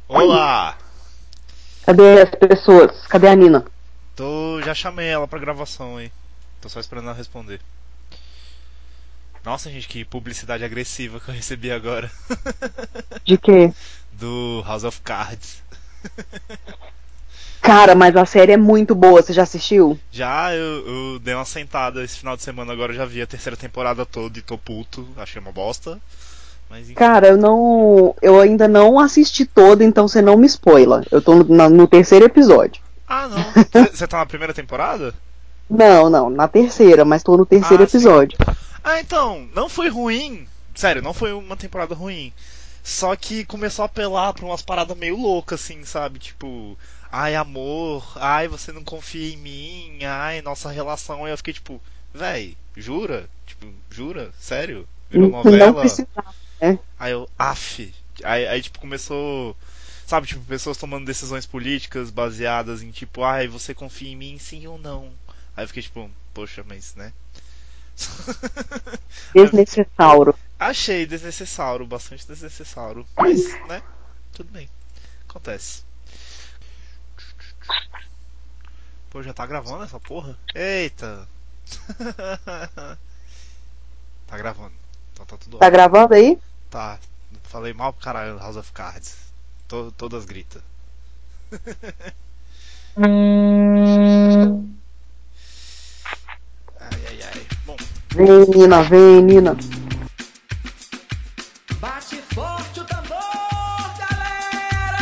Olá! Cadê as pessoas? Cadê a Nina? Já chamei ela pra gravação aí. Tô só esperando ela responder. Nossa, gente, que publicidade agressiva que eu recebi agora. De quê? Do House of Cards. Cara, mas a série é muito boa, você já assistiu? Já eu dei uma sentada esse final de semana, agora eu já vi a terceira temporada toda e tô puto. Achei uma bosta. Mas enfim. Cara, eu ainda não assisti toda, então você não me spoila. Eu tô no terceiro episódio. Ah, não. Você tá na primeira temporada? Não, na terceira, mas tô no terceiro Ah, sim. episódio. Ah, então, não foi ruim. Sério, não foi uma temporada ruim. Só que começou a apelar pra umas paradas meio loucas, assim, sabe? Tipo, ai, amor, ai, você não confia em mim, ai, nossa relação. Aí eu fiquei tipo, véi, jura? Tipo, jura? Sério? Virou Não novela? precisava, né? Aí eu, af. Aí, tipo, começou. Sabe, tipo, pessoas tomando decisões políticas baseadas em tipo, ai, você confia em mim, sim ou não? Aí eu fiquei tipo, poxa, mas, né? Desnecessário. Achei desnecessário, bastante desnecessário. Mas, né? Tudo bem. Acontece. Pô, já tá gravando essa porra? Eita! Tá gravando. Então tá tudo Tá ótimo. gravando aí? Tá. Falei mal pro caralho do House of Cards. Todas gritam. Ai, ai, ai. Bom, Vem, Nina, vem, Nina. Bate forte o tambor, galera!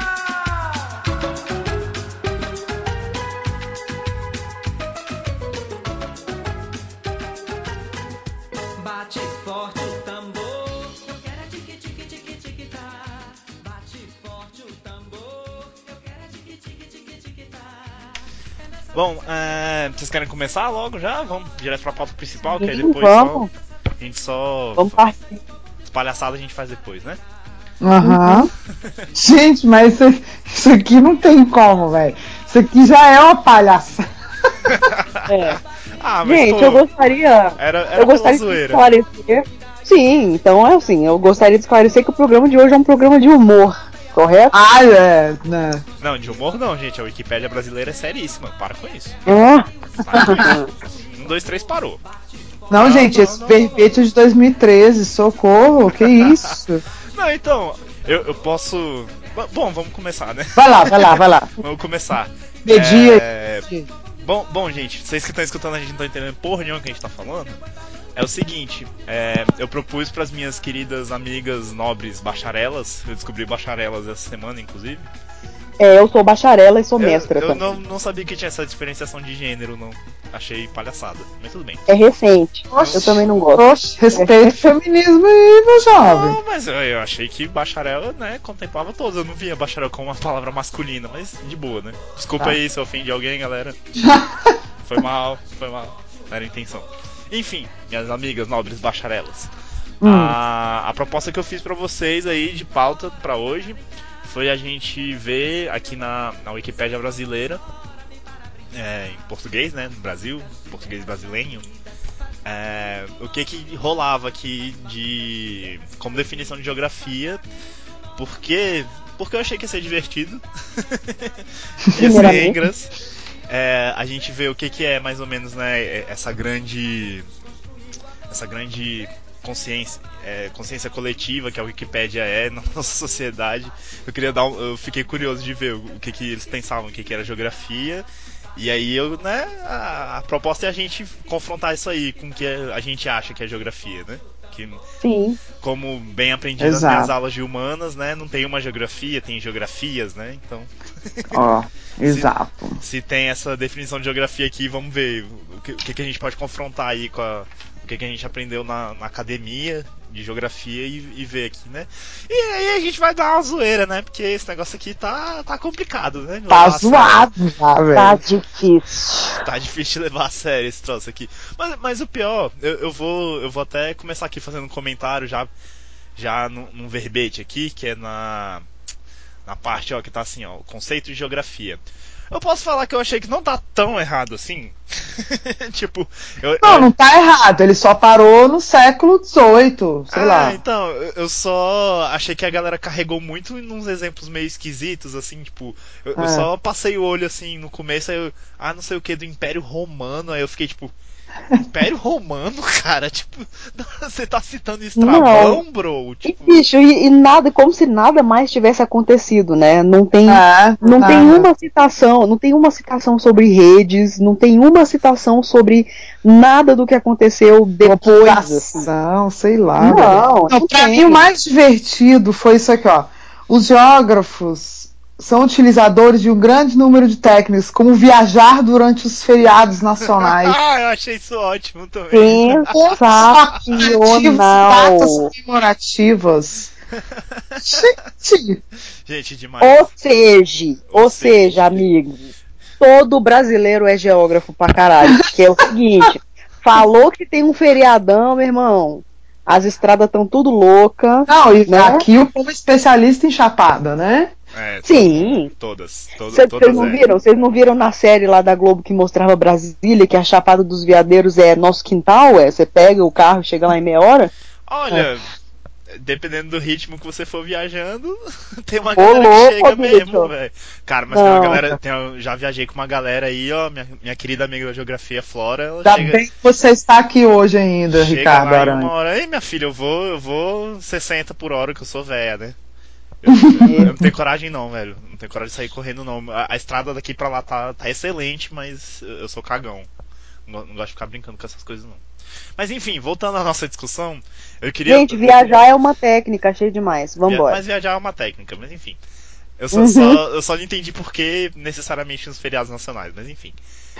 Bate forte o tambor. Eu quero é tique tique tique tique tá. Bate forte o tambor. Eu quero é tique tique tique tique tá. É nessa bom, vocês querem começar logo já? Vamos direto pra pauta principal, que aí Sim, depois só. vamos. A gente só. Vamos partir. Palhaçada a gente faz depois, né? Aham. Uhum. Gente, mas isso aqui não tem como, velho. Isso aqui já é uma palhaça. É. Ah, mas Gente, eu pô, gostaria, era eu pela gostaria de zoeira. esclarecer. Sim, então é assim, eu gostaria de esclarecer que o programa de hoje é um programa de humor, correto? Ah, é, né? Não, de humor não, gente. A Wikipédia brasileira é seríssima. Para com isso. Ah. Para com isso. 1, 2, 3, parou. Não, Não, gente, não, esse não, não, não. verbete é de 2013, socorro, que isso? Não, então, eu posso. Bom, vamos começar, né? Vai lá, vai lá, vai lá. Vamos começar. Media aí. Bom, gente, vocês que estão escutando a gente não estão entendendo porra nenhuma que a gente tá falando. É o seguinte, eu propus para as minhas queridas amigas nobres bacharelas, eu descobri bacharelas essa semana, inclusive. Eu sou bacharela e sou Eu, mestra eu também. não sabia que tinha essa diferenciação de gênero, não. Achei palhaçada, mas tudo bem. É recente. Eu Oxe, também não gosto. oxe, respeito o feminismo aí, meu jovem. Não, mas eu achei que bacharel, né, contemplava todos. Eu não via bacharel como uma palavra masculina, mas de boa, né? Desculpa Tá. aí se eu ofendi alguém, galera. Foi mal, foi mal. Não era a intenção. Enfim, minhas amigas nobres bacharelas. A proposta que eu fiz pra vocês aí de pauta pra hoje foi a gente ver aqui na Wikipédia brasileira, em português, né, no Brasil, português brasileiro, o que rolava aqui de como definição de geografia, porque eu achei que ia ser divertido, ia ser Primeiramente. regras. A gente vê o que é mais ou menos, né, essa grande consciência coletiva que a Wikipédia é na nossa sociedade. Eu fiquei curioso de ver o que eles pensavam, o que era geografia. E aí né, a proposta é a gente confrontar isso aí com o que a gente acha que é geografia, né? Que, Sim. como bem aprendi nas minhas Exato. aulas de humanas, né, não tem uma geografia, tem geografias, né? Então, Ó, se, exato. se tem essa definição de geografia aqui, vamos ver o que a gente pode confrontar aí com o que a gente aprendeu na academia de geografia e ver aqui, né? E aí a gente vai dar uma zoeira, né? Porque esse negócio aqui tá complicado, né? De Tá levar a sério. zoado já, Tá velho. difícil. Tá difícil de levar a sério esse troço aqui. Mas o pior, eu vou até começar aqui fazendo um comentário já num verbete aqui, que é na parte ó, que tá assim, ó, conceito de geografia. Eu posso falar que eu achei que não tá tão errado assim. Tipo, Não tá errado, ele só parou no século XVIII, sei lá. Então, eu só achei que a galera carregou muito em uns exemplos meio esquisitos, assim, tipo, eu só passei o olho assim no começo, aí eu, não sei o que, do Império Romano, aí eu fiquei tipo, Império Romano, cara, tipo, você tá citando Estravão, bro? Tipo... E, bicho, e nada, como se nada mais tivesse acontecido, né? Não tem uma citação sobre redes, não tem uma citação sobre nada do que aconteceu depois, assim. Sei lá. Não pra mim o mais divertido foi isso aqui, ó. Os geógrafos são utilizadores de um grande número de técnicas, como viajar durante os feriados nacionais. Eu achei isso ótimo também. Sensacional. Datas comemorativas. Gente, demais. Ou seja, amigo, todo brasileiro é geógrafo pra caralho. Porque é o seguinte, falou que tem um feriadão, meu irmão. As estradas estão tudo louca. Não, e né? aqui eu como especialista em chapada, né? Sim. Todas Vocês não viram na série lá da Globo que mostrava Brasília, que a Chapada dos Veadeiros é nosso quintal? Você pega o carro e chega lá em meia hora? Olha, dependendo do ritmo que você for viajando, tem uma galera que chega mesmo, velho. Cara, mas tem uma galera. Já viajei com uma galera aí, ó. Minha querida amiga da Geografia, Flora. Ela Ainda bem que você está aqui hoje ainda, chega Ricardo lá Aranha. em uma hora. Ei, minha filha, eu vou 60 por hora, que eu sou velha, né? Eu não tenho coragem não, velho. Não tenho coragem de sair correndo não. A estrada daqui pra lá tá excelente, mas eu sou cagão. Não gosto de ficar brincando com essas coisas não. Mas enfim, voltando à nossa discussão, eu queria... Gente, viajar é uma técnica, achei demais. Vambora. Mas viajar é uma técnica, mas enfim. Eu só não entendi por que necessariamente nos feriados nacionais, mas enfim.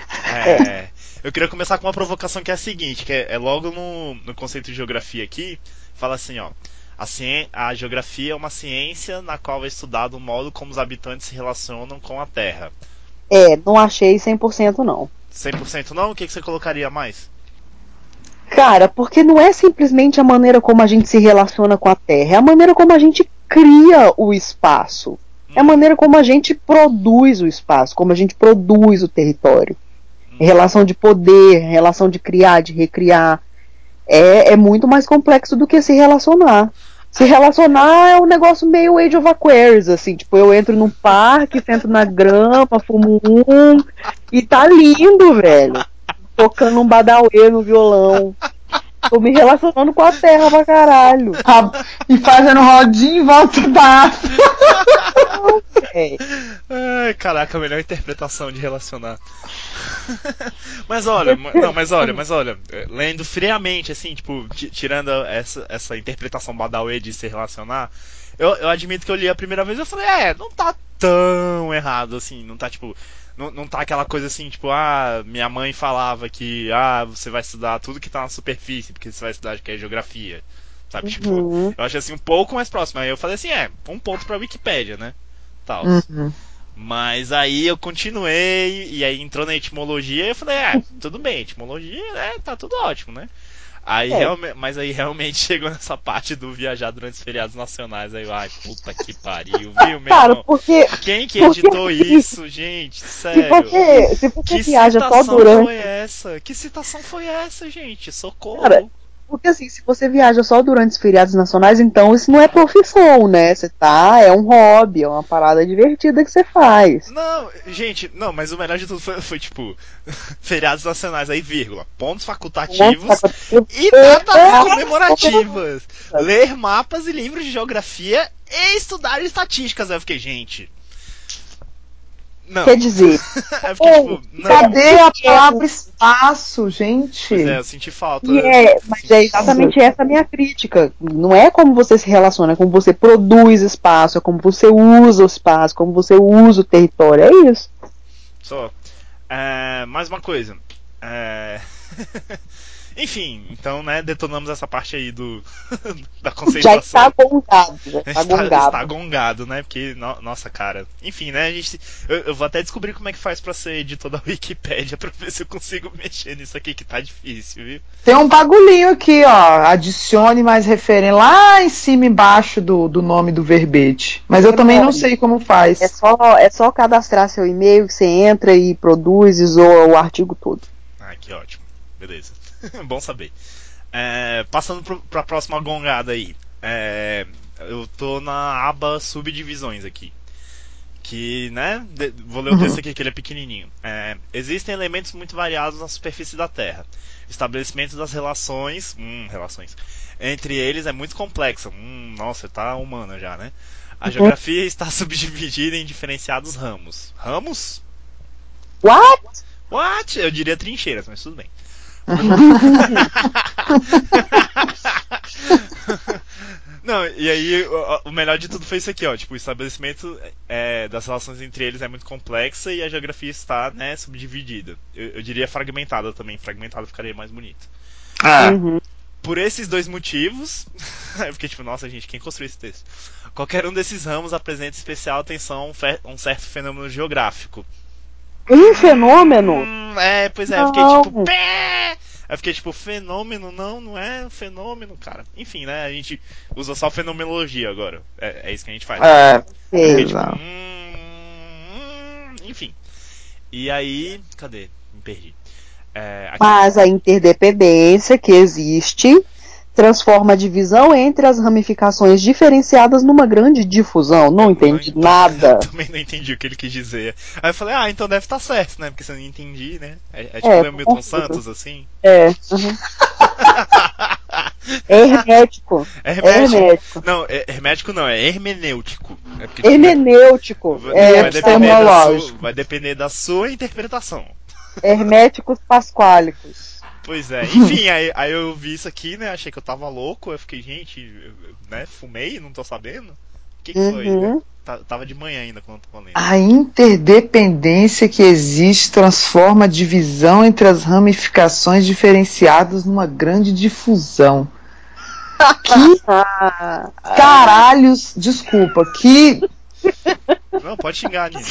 Eu queria começar com uma provocação que é a seguinte, que é logo no conceito de geografia aqui, fala assim, ó. A geografia é uma ciência na qual é estudado o modo como os habitantes se relacionam com a Terra. Não achei 100% não. 100% não? O que você colocaria mais? Cara, porque não é simplesmente a maneira como a gente se relaciona com a Terra, é a maneira como a gente cria o espaço. É a maneira como a gente produz o espaço, como a gente produz o território. Relação de poder, relação de criar, de recriar. É muito mais complexo do que se relacionar. Se relacionar é um negócio meio Age of Aquarius, assim, tipo, eu entro num parque, sento na grama, fumo e tá lindo, velho. Tocando um badauê no violão. Tô me relacionando com a terra pra caralho. E fazendo rodinha em volta da Ai, caraca, a melhor interpretação de relacionar. mas olha, lendo friamente, assim, tipo, tirando essa interpretação Badawi de se relacionar, eu admito que eu li a primeira vez e eu falei, não tá tão errado, assim, não tá tipo. Não tá aquela coisa assim, tipo, minha mãe falava que você vai estudar tudo que tá na superfície, porque você vai estudar que é geografia. Sabe, tipo, eu achei assim um pouco mais próximo. Aí eu falei assim, um ponto pra Wikipédia, né? Tal. Mas aí eu continuei, e aí entrou na etimologia e eu falei, tudo bem, etimologia, tá tudo ótimo, né? Mas aí realmente chegou nessa parte do viajar durante os feriados nacionais, aí eu, puta que pariu, viu, meu irmão? Quem que editou isso, gente? Sério? Se você Que viaja só citação durante... foi essa? Que citação foi essa, gente? Socorro! Cara, porque assim, se você viaja só durante os feriados nacionais, então isso não é profissão, né? É um hobby, é uma parada divertida que você faz. Não, gente, mas o melhor de tudo foi tipo, feriados nacionais, aí vírgula, pontos facultativos e datas comemorativas. Ler mapas e livros de geografia e estudar estatísticas. Aí eu fiquei, gente... Não. Quer dizer, cadê a palavra espaço, gente? Pois eu senti falta. Mas é exatamente essa a minha crítica. Não é como você se relaciona, é como você produz espaço, é como você usa o espaço, como você usa o território. É isso. Mais uma coisa. Enfim, então, né, detonamos essa parte aí da Já conceituação. está gongado, já está gongado. Está gongado, né? Porque, nossa, cara. Enfim, né? Eu vou até descobrir como é que faz pra ser editor da Wikipédia pra ver se eu consigo mexer nisso aqui que tá difícil, viu? Tem um bagulhinho aqui, ó. Adicione mais referência lá em cima embaixo do nome do verbete. Mas eu também não sei como faz. É só cadastrar seu e-mail que você entra e produz e zoa o artigo todo. Ah, que ótimo. Beleza. Bom saber. Passando pra próxima gongada aí. Eu tô na aba subdivisões aqui. Que, né? Vou ler o texto aqui que ele é pequenininho. Existem elementos muito variados na superfície da Terra. O estabelecimento das relações entre eles é muito complexa. Nossa, tá humana já, né? A geografia está subdividida em diferenciados ramos. Ramos? What? Eu diria trincheiras, mas tudo bem. Não, e aí o melhor de tudo foi isso aqui, ó. Tipo, o estabelecimento das relações entre eles é muito complexa e a geografia está, né, subdividida. Eu diria fragmentada também. Fragmentada ficaria mais bonito. Por esses dois motivos, eu fiquei tipo, nossa gente, quem construiu esse texto? Qualquer um desses ramos apresenta especial atenção a um certo fenômeno geográfico. Um fenômeno? Pois é, eu fiquei tipo, pé! Eu fiquei tipo, fenômeno? Não é um fenômeno, cara. Enfim, né, a gente usa só fenomenologia agora. É isso que a gente faz. Fiquei tipo, enfim. E aí, cadê? Me perdi. Mas a interdependência que existe transforma a divisão entre as ramificações diferenciadas numa grande difusão. Não entendi nada. Eu também não entendi o que ele quis dizer. Aí eu falei, então deve estar certo, né? Porque se eu não entendi, né? É tipo o Milton Santos, assim. Hermético. Não, hermético não, é hermenêutico. Porque, hermenêutico. Vai depender da sua interpretação. Herméticos pasquálicos. Pois é, enfim, aí eu vi isso aqui, né? Achei que eu tava louco. Eu fiquei, gente, né? Fumei, não tô sabendo. O que foi? Né? Tava de manhã ainda quando eu tava lendo. A interdependência que existe transforma a divisão entre as ramificações diferenciadas numa grande difusão. Que caralhos, desculpa, que... Não, pode xingar, Nino.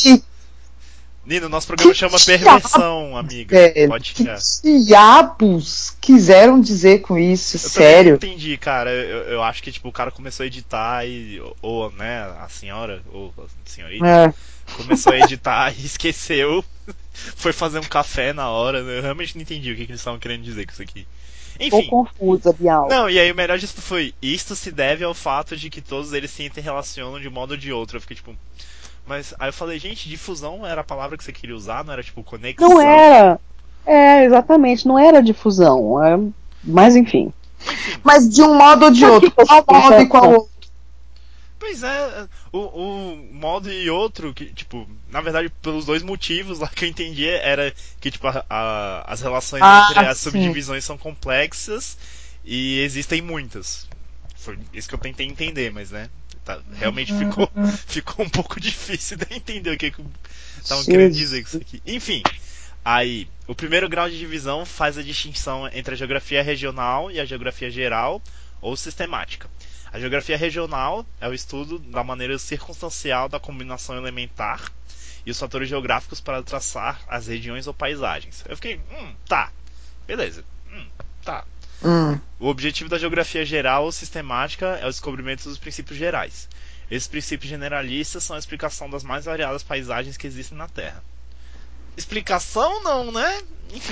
Nino, nosso programa chama perversão, amiga. Pode xingar. Que diabos quiseram dizer com isso, sério? Eu também não entendi, cara. Eu acho que tipo, o cara começou a editar ou né, a senhora, ou a senhorita, começou a editar e esqueceu. Foi fazer um café na hora. Eu realmente não entendi o que eles estavam querendo dizer com isso aqui. Enfim. Tô confusa, Bial. Não, e aí o melhor disso foi, isto se deve ao fato de que todos eles se interrelacionam de um modo ou de outro. Eu fiquei tipo... Mas aí eu falei, gente, difusão era a palavra que você queria usar, não era tipo conexão? Não era. Exatamente, não era difusão. Mas enfim. Mas de um modo ou de outro, qual modo e qual outro? Pois é, o modo e outro, que, tipo, na verdade, pelos dois motivos lá que eu entendi, era que, tipo, as relações entre as subdivisões são complexas e existem muitas. Foi isso que eu tentei entender, mas, né, realmente ficou um pouco difícil de entender o que estavam querendo dizer com isso aqui. Enfim, aí, o primeiro grau de divisão faz a distinção entre a geografia regional e a geografia geral ou sistemática. A geografia regional é o estudo da maneira circunstancial da combinação elementar e os fatores geográficos para traçar as regiões ou paisagens. Eu fiquei, tá, beleza, tá. O objetivo da geografia geral ou sistemática é o descobrimento dos princípios gerais. Esses princípios generalistas são a explicação das mais variadas paisagens que existem na Terra. Explicação não, né? Enfim.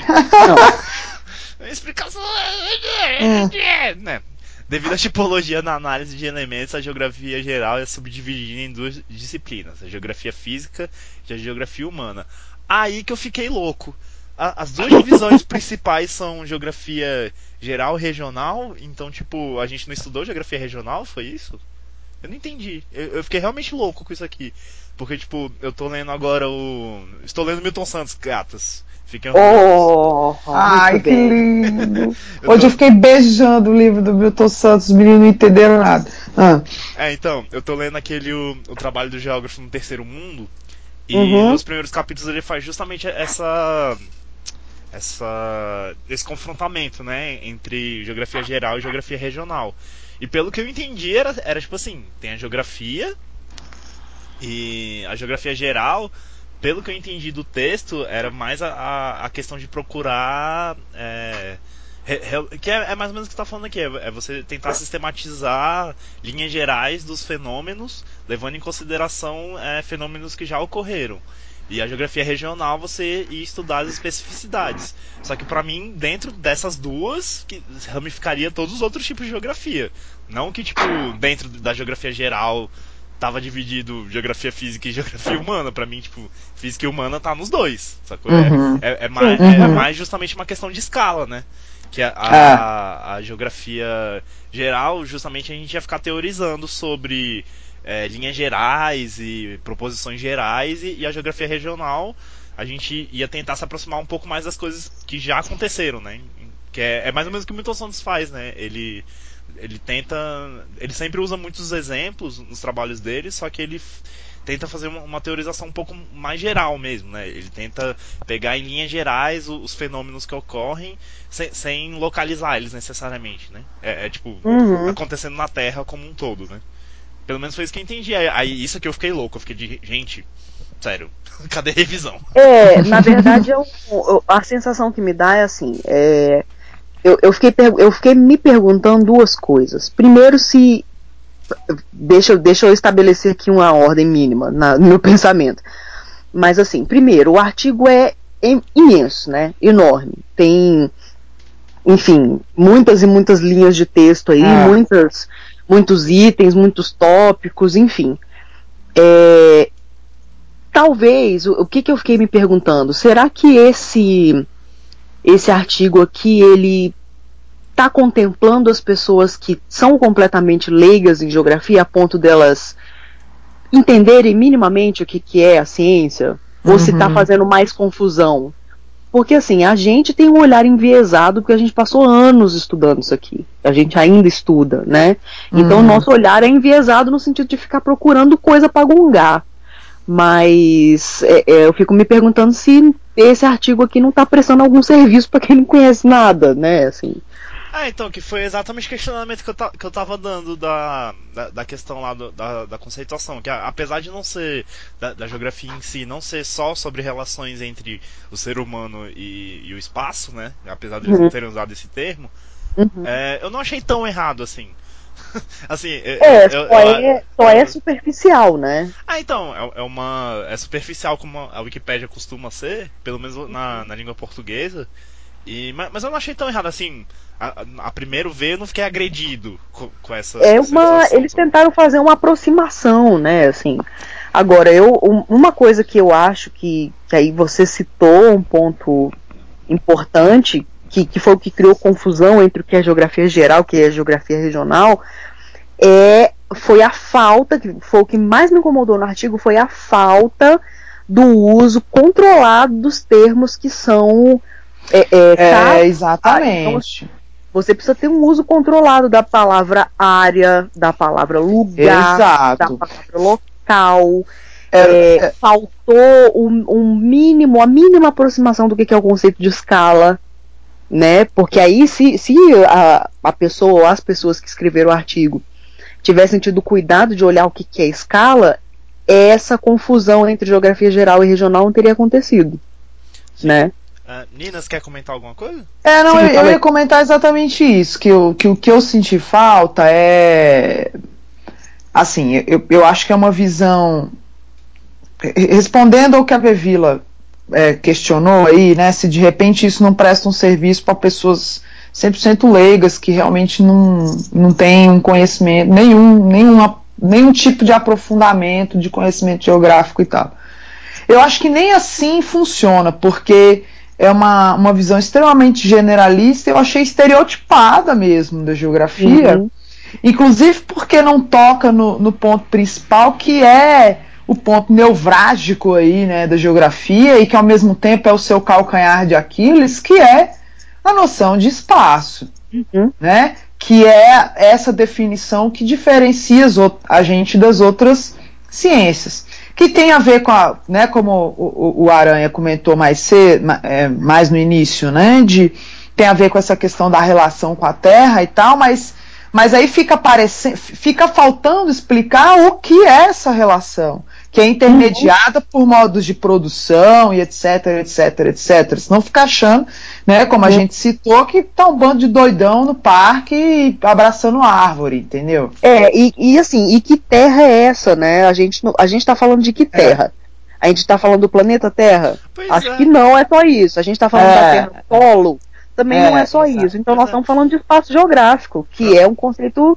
Explicação né? Devido à tipologia na análise de elementos, a geografia geral é subdividida em duas disciplinas, a geografia física e a geografia humana. Aí que eu fiquei louco. As duas divisões principais são geografia geral e regional, então, tipo, a gente não estudou geografia regional, foi isso? Eu não entendi. Eu fiquei realmente louco com isso aqui. Porque, tipo, eu tô lendo agora estou lendo Milton Santos, gatas. Fiquem orgulhosos. Ai, que lindo. Hoje eu fiquei beijando o livro do Milton Santos, os meninos não entenderam nada. Então, eu tô lendo o trabalho do geógrafo no Terceiro Mundo. E nos primeiros capítulos ele faz justamente esse confrontamento, né, entre geografia geral e geografia regional. E pelo que eu entendi, era tipo assim, tem a geografia e a geografia geral, pelo que eu entendi do texto, era mais a questão de procurar. Que é mais ou menos o que você está falando aqui, é você tentar sistematizar linhas gerais dos fenômenos, levando em consideração fenômenos que já ocorreram. E a geografia regional você ia estudar as especificidades. Só que pra mim, dentro dessas duas, que ramificaria todos os outros tipos de geografia. Não que, tipo, dentro da geografia geral tava dividido geografia física e geografia humana. Pra mim, tipo, física e humana tá nos dois. Sacou? Uhum. É mais justamente uma questão de escala, né? Que a geografia geral, justamente a gente ia ficar teorizando sobre linhas gerais e proposições gerais, e a geografia regional a gente ia tentar se aproximar um pouco mais das coisas que já aconteceram, né? Que é mais ou menos o que o Milton Santos faz, né? Ele tenta. Ele sempre usa muitos exemplos nos trabalhos dele, só que ele tenta fazer uma teorização um pouco mais geral mesmo, né? Ele tenta pegar em linhas gerais os fenômenos que ocorrem sem localizar eles necessariamente, né? Tipo, acontecendo na Terra como um todo, né? Pelo menos foi isso que eu entendi. Aí isso aqui eu fiquei louco, eu fiquei de, gente, sério, cadê a revisão? Na verdade, a sensação que me dá é assim, eu fiquei me perguntando duas coisas. Primeiro, se deixa eu estabelecer aqui uma ordem mínima no meu pensamento. Mas assim, primeiro, o artigo é imenso, né? Enorme. Tem, enfim, muitas e muitas linhas de texto aí, muitos itens, muitos tópicos, enfim. Talvez, o que eu fiquei me perguntando, será que esse artigo aqui, ele está contemplando as pessoas que são completamente leigas em geografia a ponto delas entenderem minimamente o que é a ciência? Ou se está fazendo mais confusão? Porque assim, a gente tem um olhar enviesado porque a gente passou anos estudando isso aqui. A gente ainda estuda, né? Então o nosso olhar é enviesado no sentido de ficar procurando coisa para gongar. Mas eu fico me perguntando se esse artigo aqui não está prestando algum serviço para quem não conhece nada, né? Assim. Então, que foi exatamente o questionamento que eu tava dando da questão lá da conceituação. Que apesar de não ser, da geografia em si, não ser só sobre relações entre o ser humano e o espaço, né? Apesar de eles não terem usado esse termo, eu não achei tão errado assim. Assim, só é superficial, né? Então, é superficial como a Wikipédia costuma ser, pelo menos na língua portuguesa. Mas eu não achei tão errado assim. A primeiro ver, eu não fiquei agredido com essa sensação. Eles tentaram fazer uma aproximação, né? Assim. Agora, uma coisa que eu acho que aí você citou um ponto importante, que foi o que criou confusão entre o que é geografia geral e o que é geografia regional, foi a falta, que foi o que mais me incomodou no artigo, foi a falta do uso controlado dos termos que são exatamente. Então, você precisa ter um uso controlado da palavra área, da palavra lugar, da palavra local. Faltou um mínimo, a mínima aproximação do que é o conceito de escala, né? Porque aí, se a pessoa ou as pessoas que escreveram o artigo tivessem tido cuidado de olhar o que é escala, essa confusão entre geografia geral e regional não teria acontecido, né? Ninas, quer comentar alguma coisa? Eu ia comentar exatamente isso, que o que eu senti falta é, assim, eu acho que é uma visão, respondendo ao que a Bevila questionou aí, né, se de repente isso não presta um serviço para pessoas 100% leigas, que realmente não tem um conhecimento, nenhum tipo de aprofundamento de conhecimento geográfico e tal. Eu acho que nem assim funciona, porque é uma visão extremamente generalista, eu achei estereotipada mesmo da geografia, inclusive porque não toca no ponto principal, que é o ponto nevrálgico aí, né, da geografia, e que ao mesmo tempo é o seu calcanhar de Aquiles, que é a noção de espaço, né, que é essa definição que diferencia a gente das outras ciências. que tem a ver com a, né, como o Aranha comentou mais cedo, mais no início, né, tem a ver com essa questão da relação com a Terra e tal, mas aí fica faltando explicar o que é essa relação, que é intermediada por modos de produção e etc, etc, etc. Senão fica achando, né, como a gente citou, que tá um bando de doidão no parque abraçando árvore, entendeu? Assim, e que terra é essa, né? A gente tá falando de que terra? A gente tá falando do planeta Terra? Pois Acho é. que não é só isso. A gente tá falando da Terra solo? Também não é só exato. isso. Então Pois nós é. estamos falando de espaço geográfico, que é um conceito,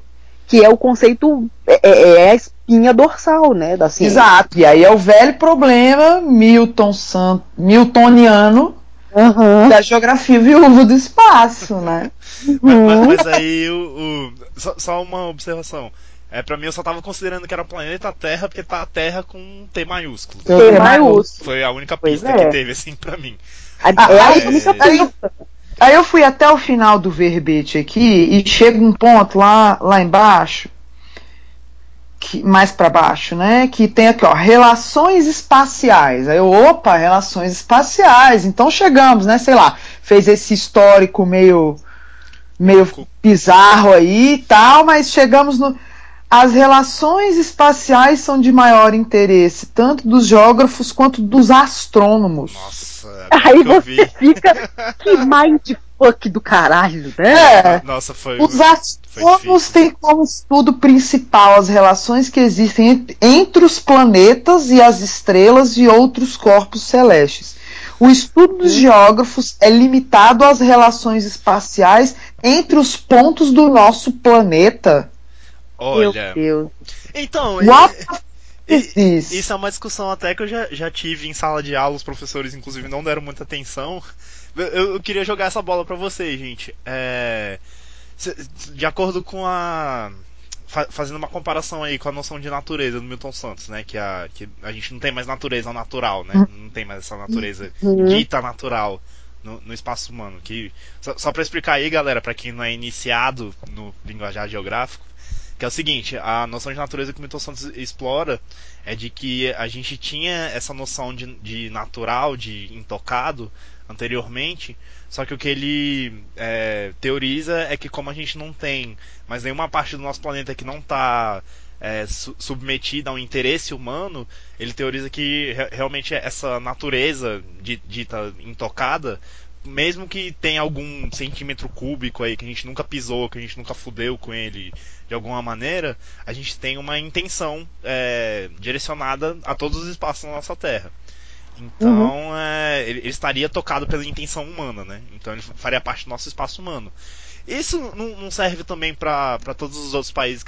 é a espinha dorsal, né, da ciência. Exato. E aí é o velho problema Miltoniano da geografia viúva do espaço, né? Mas aí só uma observação. Pra mim eu só tava considerando que era o planeta Terra porque tá a Terra com um T maiúsculo. T maiúsculo. Foi a única Pois pista é. que teve, assim, pra mim. É a única pista. Aí eu fui até o final do verbete aqui e chega um ponto lá embaixo, mais para baixo, né? Que tem aqui, ó, relações espaciais. Aí opa, relações espaciais. Então chegamos, né? Sei lá, fez esse histórico meio bizarro aí e tal, mas chegamos no. As relações espaciais são de maior interesse, tanto dos geógrafos quanto dos astrônomos. Nossa, aí você fica, que mindfuck do caralho, né? Nossa, Os astrônomos têm como estudo principal as relações que existem entre os planetas e as estrelas e outros corpos celestes. O estudo dos geógrafos é limitado às relações espaciais entre os pontos do nosso planeta. Olha, meu Deus. Então, isso é uma discussão até que eu já tive em sala de aula, os professores inclusive não deram muita atenção. Eu queria jogar essa bola pra vocês, gente. De acordo com fazendo uma comparação aí com a noção de natureza do Milton Santos, né? Que a gente não tem mais natureza natural, né? Não tem mais essa natureza dita natural no espaço humano. Só pra explicar aí, galera, pra quem não é iniciado no linguajar geográfico, que é o seguinte, a noção de natureza que o Milton Santos explora é de que a gente tinha essa noção de natural, de intocado, anteriormente, só que o que ele teoriza é que como a gente não tem mais nenhuma parte do nosso planeta que não está submetida ao interesse humano, ele teoriza que realmente essa natureza dita intocada, mesmo que tenha algum centímetro cúbico aí que a gente nunca pisou, que a gente nunca fudeu com ele de alguma maneira, a gente tem uma intenção direcionada a todos os espaços na nossa Terra. Então, ele estaria tocado pela intenção humana, né? Então ele faria parte do nosso espaço humano. Isso não serve também para todos os outros países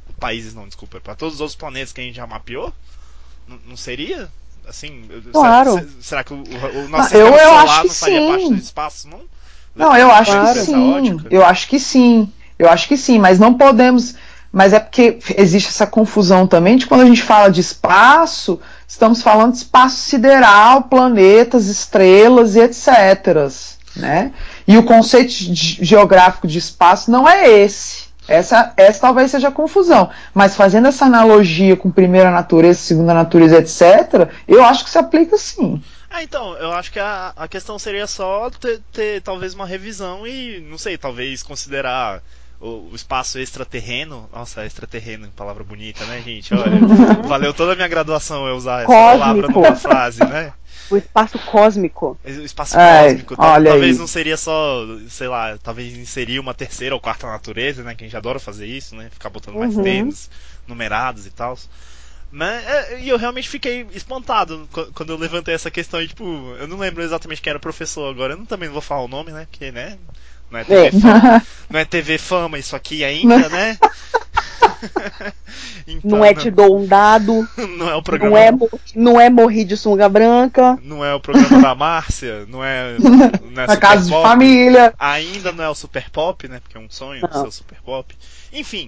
para todos os outros planetas que a gente já mapeou? Não seria? Assim, claro. será que o nosso sistema solar não faria parte do espaço, não? Não, eu acho que sim. Eu acho que sim. Eu acho que sim, mas não podemos. Mas é porque existe essa confusão também de quando a gente fala de espaço, estamos falando de espaço sideral, planetas, estrelas e etc. Né? E o conceito geográfico de espaço não é esse. Essa talvez seja a confusão. Mas fazendo essa analogia com primeira natureza, segunda natureza, etc., eu acho que se aplica sim. Então, eu acho que a questão seria só ter talvez uma revisão e, não sei, talvez considerar o espaço extraterreno. Nossa, extraterreno, palavra bonita, né, gente? Olha, valeu toda a minha graduação eu usar essa palavra numa frase, né? O espaço cósmico. O espaço cósmico. Talvez aí. não seria só, sei lá, talvez inserir uma terceira ou quarta natureza, né? Que a gente adora fazer isso, né? Ficar botando mais termos numerados e tal. E eu realmente fiquei espantado quando eu levantei essa questão e, tipo, eu não lembro exatamente quem era o professor agora, eu também não vou falar o nome, né? Porque, né? Não é TV Fama, não é TV Fama isso aqui ainda, né? Então, não Te Dou um Dado. Não é o programa. Não é Morri de Sunga Branca. Não é o programa da Márcia, não é Na Casa de Família. Ainda não é o Super Pop, né? Porque é um sonho ser o Super Pop. Enfim.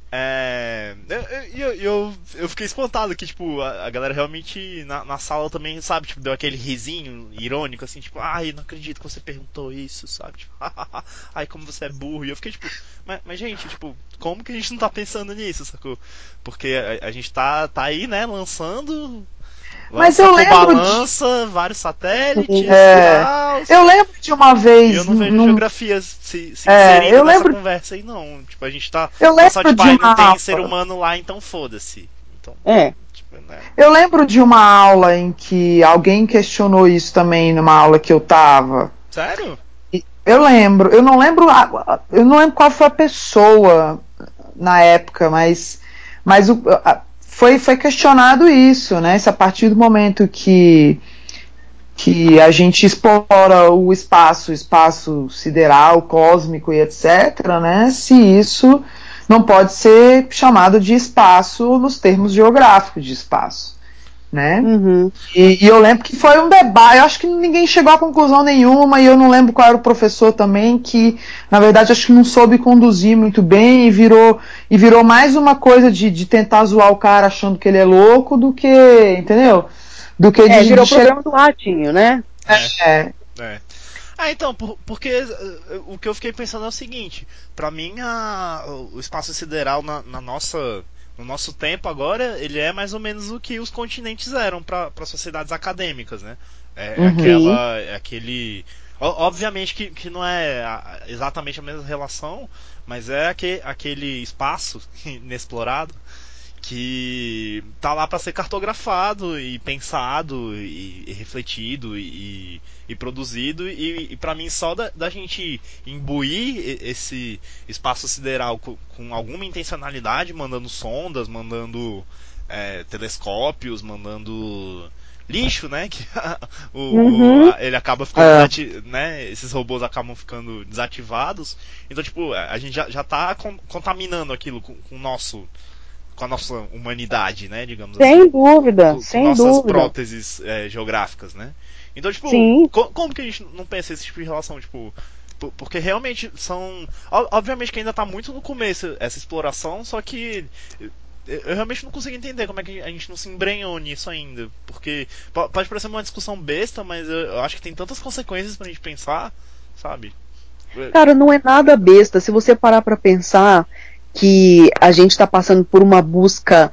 Eu fiquei espantado que, tipo, a galera realmente na sala também, sabe, tipo, deu aquele risinho irônico, assim, tipo, ai, não acredito que você perguntou isso, sabe, tipo, ai, como você é burro, e eu fiquei, tipo, mas gente, tipo, como que a gente não tá pensando nisso, sacou? Porque a gente tá aí, né, lançando Mas Lança eu com lembro balança, vários satélites e É, tal. eu lembro de uma E vez. eu não vejo num- geografia se inserindo eu nessa lembro, conversa aí, não. Tipo, a gente tá eu só lembro tipo, de aí não uma tem ser aula. humano lá, então foda-se. Então, É. tipo, né? Eu lembro de uma aula em que alguém questionou isso também numa aula que eu tava. Sério? Eu lembro, eu não lembro qual foi a pessoa na época, mas foi questionado isso, né? Se a partir do momento que a gente explora o espaço sideral, cósmico e etc., né? Se isso não pode ser chamado de espaço nos termos geográficos de espaço, né? Uhum. E eu lembro que foi um debate, eu acho que ninguém chegou a conclusão nenhuma, e eu não lembro qual era o professor também, que na verdade acho que não soube conduzir muito bem e virou mais uma coisa de tentar zoar o cara achando que ele é louco do que, entendeu? Do que Virou de o chegar. programa do Ratinho, né? É, É. Ah, então, porque o que eu fiquei pensando é o seguinte: pra mim, o espaço sideral no nosso tempo agora, ele é mais ou menos o que os continentes eram para sociedades acadêmicas, né? Sim. É aquele. Obviamente que não é exatamente a mesma relação, mas é aquele espaço inexplorado que tá lá para ser cartografado e pensado e refletido e produzido e para mim só da gente imbuir esse espaço sideral com alguma intencionalidade, mandando sondas, mandando telescópios, mandando lixo, né? Que Uhum. ele acaba ficando é, né? Esses robôs acabam ficando desativados. Então, tipo, a gente já tá contaminando aquilo com o nosso com a nossa humanidade, né, digamos assim, Sem dúvida, com sem nossas dúvida. próteses geográficas, né. Então, tipo, Sim. como que a gente não pensa esse tipo de relação, tipo, porque realmente são, obviamente que ainda tá muito no começo essa exploração, só que eu realmente não consigo entender como é que a gente não se embrenhou nisso ainda, porque pode parecer uma discussão besta, mas eu acho que tem tantas consequências pra gente pensar, sabe? Cara, não é nada besta. Se você parar pra pensar que a gente está passando por uma busca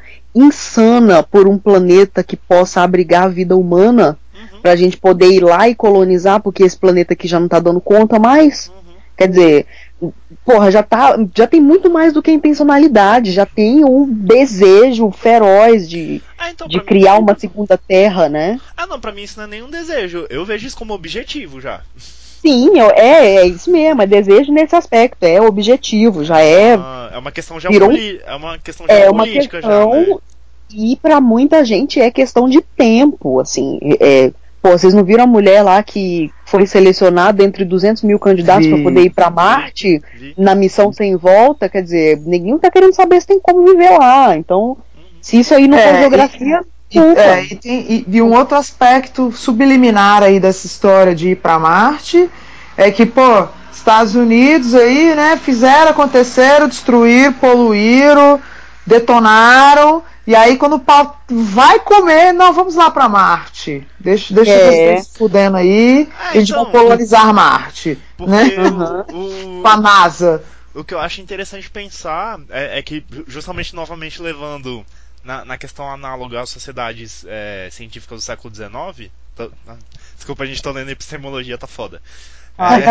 insana por um planeta que possa abrigar a vida humana, Uhum, pra gente poder ir lá e colonizar, porque esse planeta aqui já não tá dando conta mais. uhum. Quer dizer, porra, já tem muito mais do que intencionalidade, já tem um desejo feroz Então, de criar uma segunda terra, né? não, pra mim isso não é nenhum desejo, eu vejo isso como objetivo já. Sim, é isso mesmo, é desejo nesse aspecto, é objetivo, já É uma questão virou é uma questão é uma geopolítica já, né? questão e para muita gente é questão de tempo, assim, pô, vocês não viram a mulher lá que foi selecionada entre 200 mil candidatos para poder vi. ir para Marte Vi. na missão sem volta, quer dizer, ninguém tá querendo saber se tem como viver lá, então Uhum. se isso aí não for É, geografia, desculpa. e um outro aspecto subliminar aí dessa história de ir para Marte é que, pô, Estados Unidos aí, né, fizeram, aconteceram, destruíram, poluíram, detonaram, e aí quando o pau vai comer, não, vamos lá para Marte. Deixa vocês É, se fudendo aí, Ah, a gente vai então, colonizar Marte, né? porque uhum. Com a NASA. o que eu acho interessante pensar é que, justamente novamente levando na questão análoga às sociedades científicas do século XIX, desculpa, a gente tá lendo epistemologia, tá foda. É,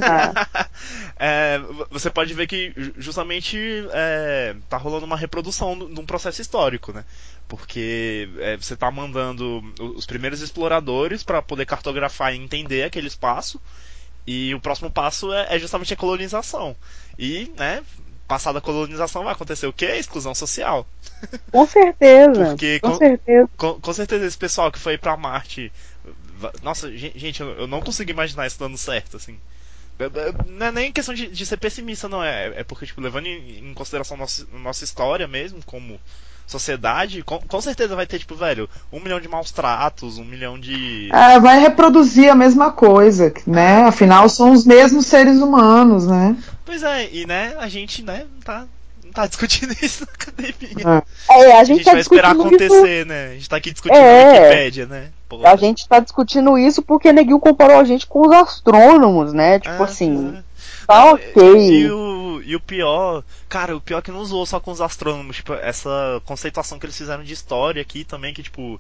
é, você pode ver que justamente tá rolando uma reprodução de um processo histórico, né? Porque você tá mandando os primeiros exploradores para poder cartografar e entender aquele espaço, e o próximo passo é justamente a colonização. E, né, passada a colonização vai acontecer o quê? Exclusão social. Com certeza, Porque com certeza. com certeza esse pessoal que foi pra Marte. Nossa, gente, eu não consigo imaginar isso dando certo, assim. Não é nem questão de ser pessimista, não. É porque, tipo, levando em consideração nossa história mesmo, como sociedade, com certeza vai ter, tipo, velho, 1 milhão de maus tratos, 1 milhão de. Vai reproduzir a mesma coisa, né? Pois Afinal, é. são os mesmos seres humanos, né? Pois é, e né, a gente, né, não tá discutindo isso na academia. A A gente gente tá vai esperar discutindo isso. acontecer, né? A gente tá aqui discutindo a É, Wikipédia, né? a Porra. gente tá discutindo isso porque neguinho comparou a gente com os astrônomos, né? Tipo Pois assim, é. tá Não, ok. e o pior, cara, o pior é que não usou só com os astrônomos, tipo, essa conceituação que eles fizeram de história aqui também, que tipo,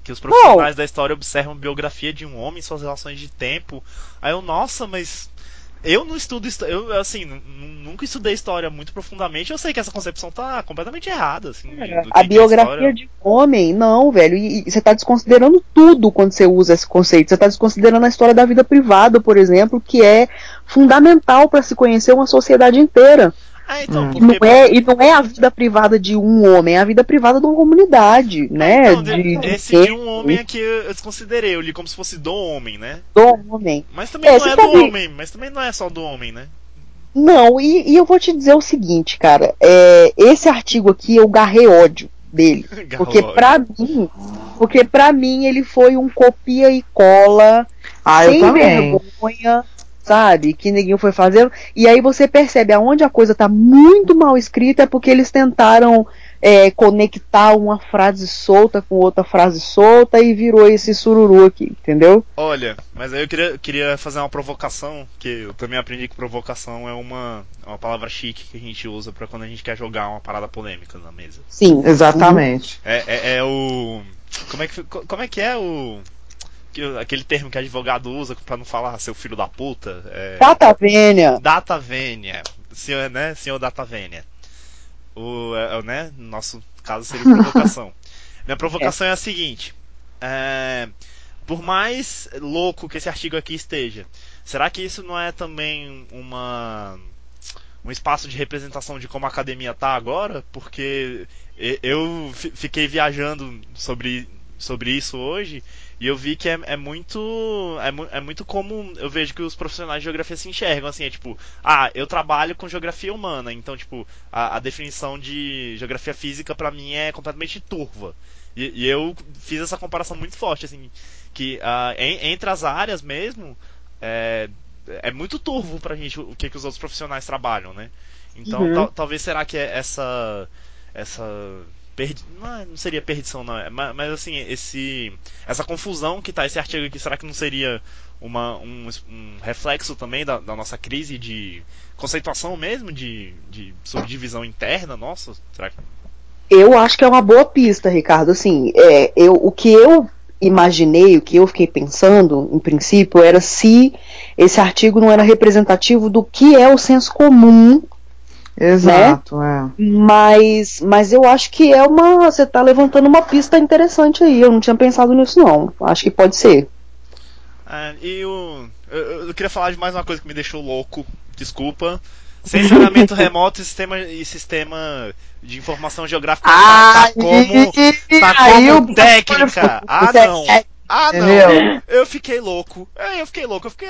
que os profissionais da história observam a biografia de um homem, suas relações de tempo. Aí eu, nossa, mas eu não estudo eu assim, nunca estudei história muito profundamente. Eu sei que essa concepção tá completamente errada, assim, do A que é biografia história. de um homem, não, velho. E você tá desconsiderando tudo quando você usa esse conceito. Você tá desconsiderando a história da vida privada, por exemplo, que é fundamental para se conhecer uma sociedade inteira. Então, Não porque e não é a vida privada de um homem, é a vida privada de uma comunidade, né? então, esse de um homem aqui eu desconsiderei, eu li como se fosse do homem, né? Do homem. Mas também não Você é do sabe, homem, mas também não é só do homem, né? não, e eu vou te dizer o seguinte, cara, esse artigo aqui eu garrei ódio dele, porque Garrod. porque pra mim ele foi um copia e cola, Eu sem também. vergonha, sabe, que ninguém foi fazendo, e aí você percebe aonde a coisa tá muito mal escrita é porque eles tentaram conectar uma frase solta com outra frase solta e virou esse sururu aqui, entendeu? Olha, mas aí eu queria fazer uma provocação, que eu também aprendi que provocação é uma palavra chique que a gente usa pra quando a gente quer jogar uma parada polêmica na mesa. Sim. Exatamente. É o. Como é que é o. Aquele termo que advogado usa pra não falar seu filho da puta? Data vênia. Data vênia. Senhor, né? Senhor Data vênia. Né? No nosso caso seria provocação. Minha provocação é a seguinte. Por mais louco que esse artigo aqui esteja, será que isso não é também um espaço de representação de como a academia tá agora? Porque eu fiquei viajando sobre isso hoje e eu vi que é muito como eu vejo que os profissionais de geografia se enxergam, assim, é tipo, eu trabalho com geografia humana, então, tipo, a definição de geografia física pra mim é completamente turva. E eu fiz essa comparação muito forte, assim, que entre as áreas mesmo, é muito turvo pra gente o que os outros profissionais trabalham, né? Então, talvez será que essa não seria perdição, não, mas assim, essa confusão que tá esse artigo aqui, será que não seria um reflexo também da nossa crise de conceituação mesmo, de subdivisão interna nossa? Será que... Eu acho que é uma boa pista, Ricardo. Assim, o que eu imaginei, o que eu fiquei pensando, em princípio, era se esse artigo não era representativo do que é o senso comum, né? Exato, Mas eu acho que você está levantando uma pista interessante aí. Eu não tinha pensado nisso, não. Acho que pode ser. Eu queria falar de mais uma coisa que me deixou louco. Desculpa. Sensoriamento remoto e sistema de informação geográfica tá como técnica. Não. entendeu? Eu fiquei louco. Eu fiquei,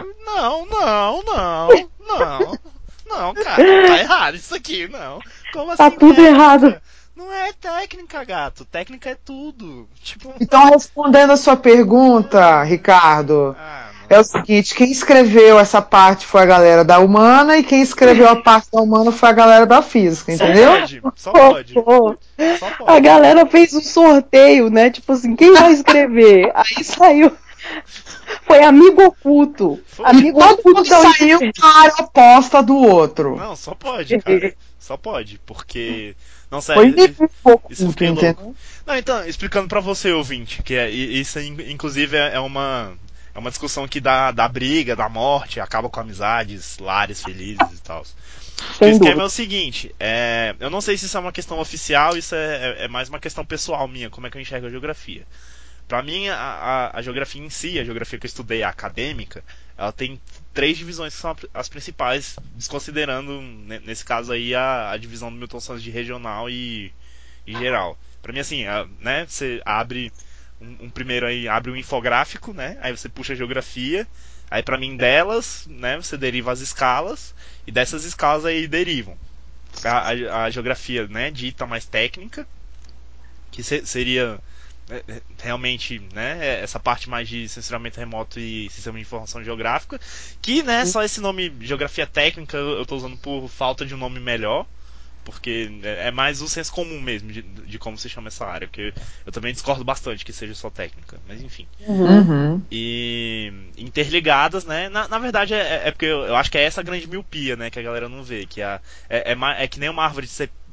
não, cara, tá errado isso aqui, não. Como Tá assim tudo errado. técnica? Não é técnica, gato. Técnica é tudo. Tipo, Então, respondendo a sua pergunta, Ricardo, é o não. seguinte: quem escreveu essa parte foi a galera da humana e quem escreveu a parte da humana foi a galera da física, Só entendeu? pode, só pode. Só A pode. galera fez um sorteio, né? Tipo assim, quem vai escrever? Aí saiu. Foi amigo oculto. Foi. Amigo Todo oculto mundo da saiu Wikipédia. na área oposta do outro. Não, só pode, cara. Só pode, porque. Não, Foi sério, amigo isso eu oculto, fiquei louco. entendeu? Não, então, explicando pra você, ouvinte, que isso inclusive é uma discussão que dá briga, dá morte, acaba com amizades, lares felizes e tal. O Sem esquema dúvida. é o seguinte, eu não sei se isso é uma questão oficial, isso é mais uma questão pessoal minha, como é que eu enxergo a geografia. Pra mim, a geografia em si, a geografia que eu estudei, a acadêmica, ela tem três divisões que são as principais, desconsiderando, nesse caso aí, a divisão do Milton Santos de regional e geral. Pra mim, assim, né, você abre um primeiro aí, abre um infográfico, né, aí você puxa a geografia, aí pra mim delas, né, você deriva as escalas, e dessas escalas aí derivam a geografia, né, dita mais técnica, que seria realmente, né, essa parte mais de censuramento remoto e sistema de informação geográfica, que, né, só esse nome geografia técnica eu tô usando por falta de um nome melhor, porque é mais o senso comum mesmo de como se chama essa área, porque eu também discordo bastante que seja só técnica, mas enfim. Uhum. E interligadas, né? Na verdade é porque eu acho que é essa grande miopia, né? Que a galera não vê. Que é que nem uma árvore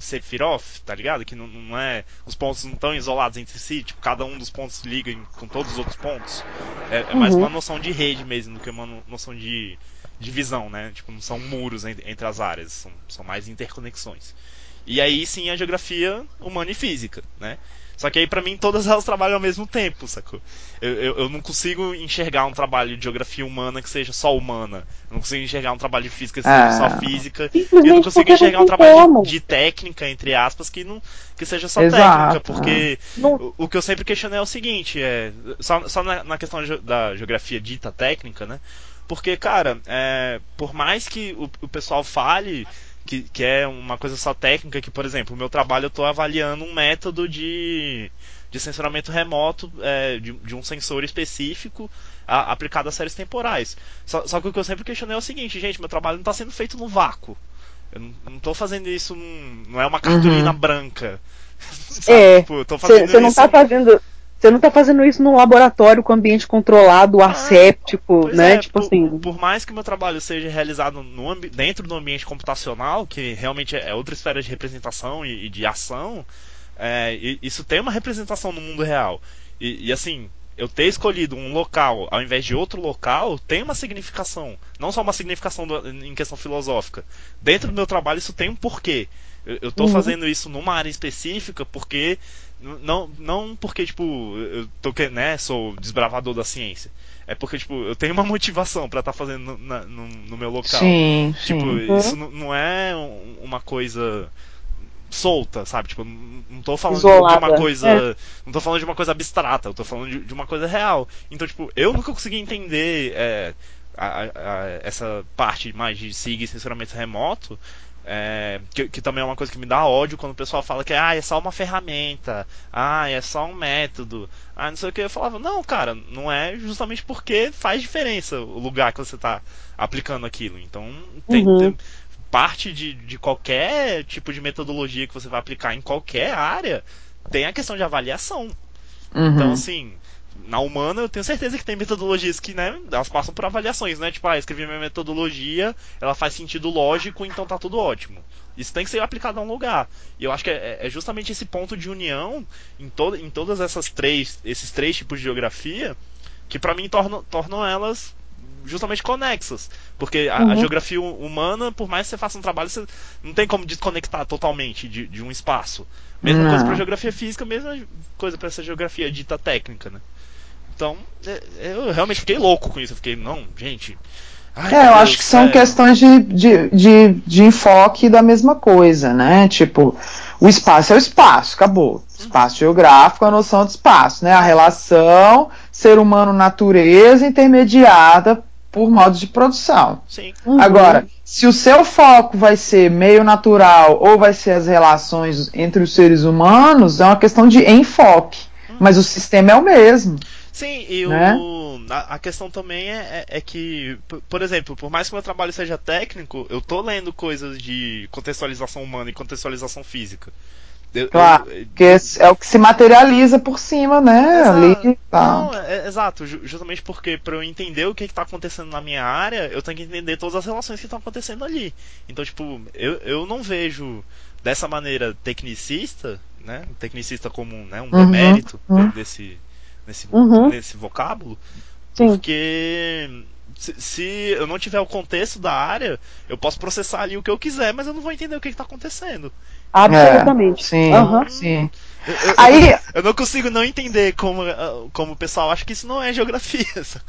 Sephiroth, tá ligado? Que não é. Os pontos não estão isolados entre si, tipo, cada um dos pontos liga com todos os outros pontos. É mais uma noção de rede mesmo do que uma noção de divisão, né? Tipo, não são muros entre as áreas, são mais interconexões. E aí sim a geografia humana e física, né? Só que aí pra mim todas elas trabalham ao mesmo tempo, sacou? Eu não consigo enxergar um trabalho de geografia humana que seja só humana. Eu não consigo enxergar um trabalho de física que seja só física. E eu não consigo enxergar um trabalho de técnica, entre aspas, que seja só técnica. Porque o que eu sempre questionei é o seguinte, só na questão da geografia dita técnica, né? Porque, cara, por mais que o pessoal fale que é uma coisa só técnica, que, por exemplo, o meu trabalho eu estou avaliando um método de sensoramento remoto de um sensor específico aplicado a séries temporais. Só que o que eu sempre questionei é o seguinte, gente, meu trabalho não está sendo feito no vácuo. Eu não estou fazendo isso, não é uma cartolina branca. Sabe? Tipo, você não está fazendo... Você não está fazendo isso num laboratório com ambiente controlado, asséptico, né? Tipo assim. Por mais que o meu trabalho seja realizado dentro do ambiente computacional, que realmente é outra esfera de representação e de ação, isso tem uma representação no mundo real. E assim, eu ter escolhido um local ao invés de outro local tem uma significação. Não só uma significação em questão filosófica. Dentro do meu trabalho isso tem um porquê. Eu estou fazendo isso numa área específica porque não porque, tipo, eu sou desbravador da ciência. É porque, tipo, eu tenho uma motivação pra estar fazendo no meu local. Sim, tipo, isso não é uma coisa solta, sabe? Tipo, não tô falando de uma coisa. Não tô falando de uma coisa abstrata, eu tô falando de uma coisa real. Então, tipo, eu nunca consegui entender essa parte mais de SIG e sensoramento remoto. Que também é uma coisa que me dá ódio quando o pessoal fala que é só uma ferramenta, é só um método, não sei o que. Eu falava, não, cara, não é, justamente porque faz diferença o lugar que você está aplicando aquilo. Então tem parte de qualquer tipo de metodologia que você vai aplicar em qualquer área, tem a questão de avaliação. Então, assim, na humana eu tenho certeza que tem metodologias que, né, elas passam por avaliações, né? Tipo, escrevi minha metodologia, ela faz sentido lógico, então tá tudo ótimo. Isso tem que ser aplicado a um lugar. E eu acho que é justamente esse ponto de união em todas esses três tipos de geografia que pra mim tornam elas justamente conexas. Porque a geografia humana, por mais que você faça um trabalho, você não tem como desconectar totalmente de um espaço. Mesma coisa para geografia física, mesma coisa para essa geografia dita técnica, né? Então, eu realmente fiquei louco com isso. Eu fiquei, não, gente. Eu acho que são questões de enfoque da mesma coisa, né? Tipo, o espaço é o espaço, acabou. Espaço geográfico é a noção de espaço, né? A relação ser humano-natureza intermediada por modos de produção. Sim. Agora, se o seu foco vai ser meio natural ou vai ser as relações entre os seres humanos, é uma questão de enfoque. Mas o sistema é o mesmo. Sim, e né? A questão também é que, por exemplo, por mais que o meu trabalho seja técnico, eu tô lendo coisas de contextualização humana e contextualização física. Claro, porque é o que se materializa por cima, né? Exato. Ali, tá. Não, exato, justamente porque para eu entender o que está acontecendo na minha área, eu tenho que entender todas as relações que estão acontecendo ali. Então, tipo, eu não vejo dessa maneira tecnicista, né? Tecnicista como, né, um demérito nesse vocábulo, porque se eu não tiver o contexto da área, eu posso processar ali o que eu quiser, mas eu não vou entender o que está acontecendo. Absolutamente. Sim, sim. Eu não consigo não entender como o pessoal acha que isso não é geografia.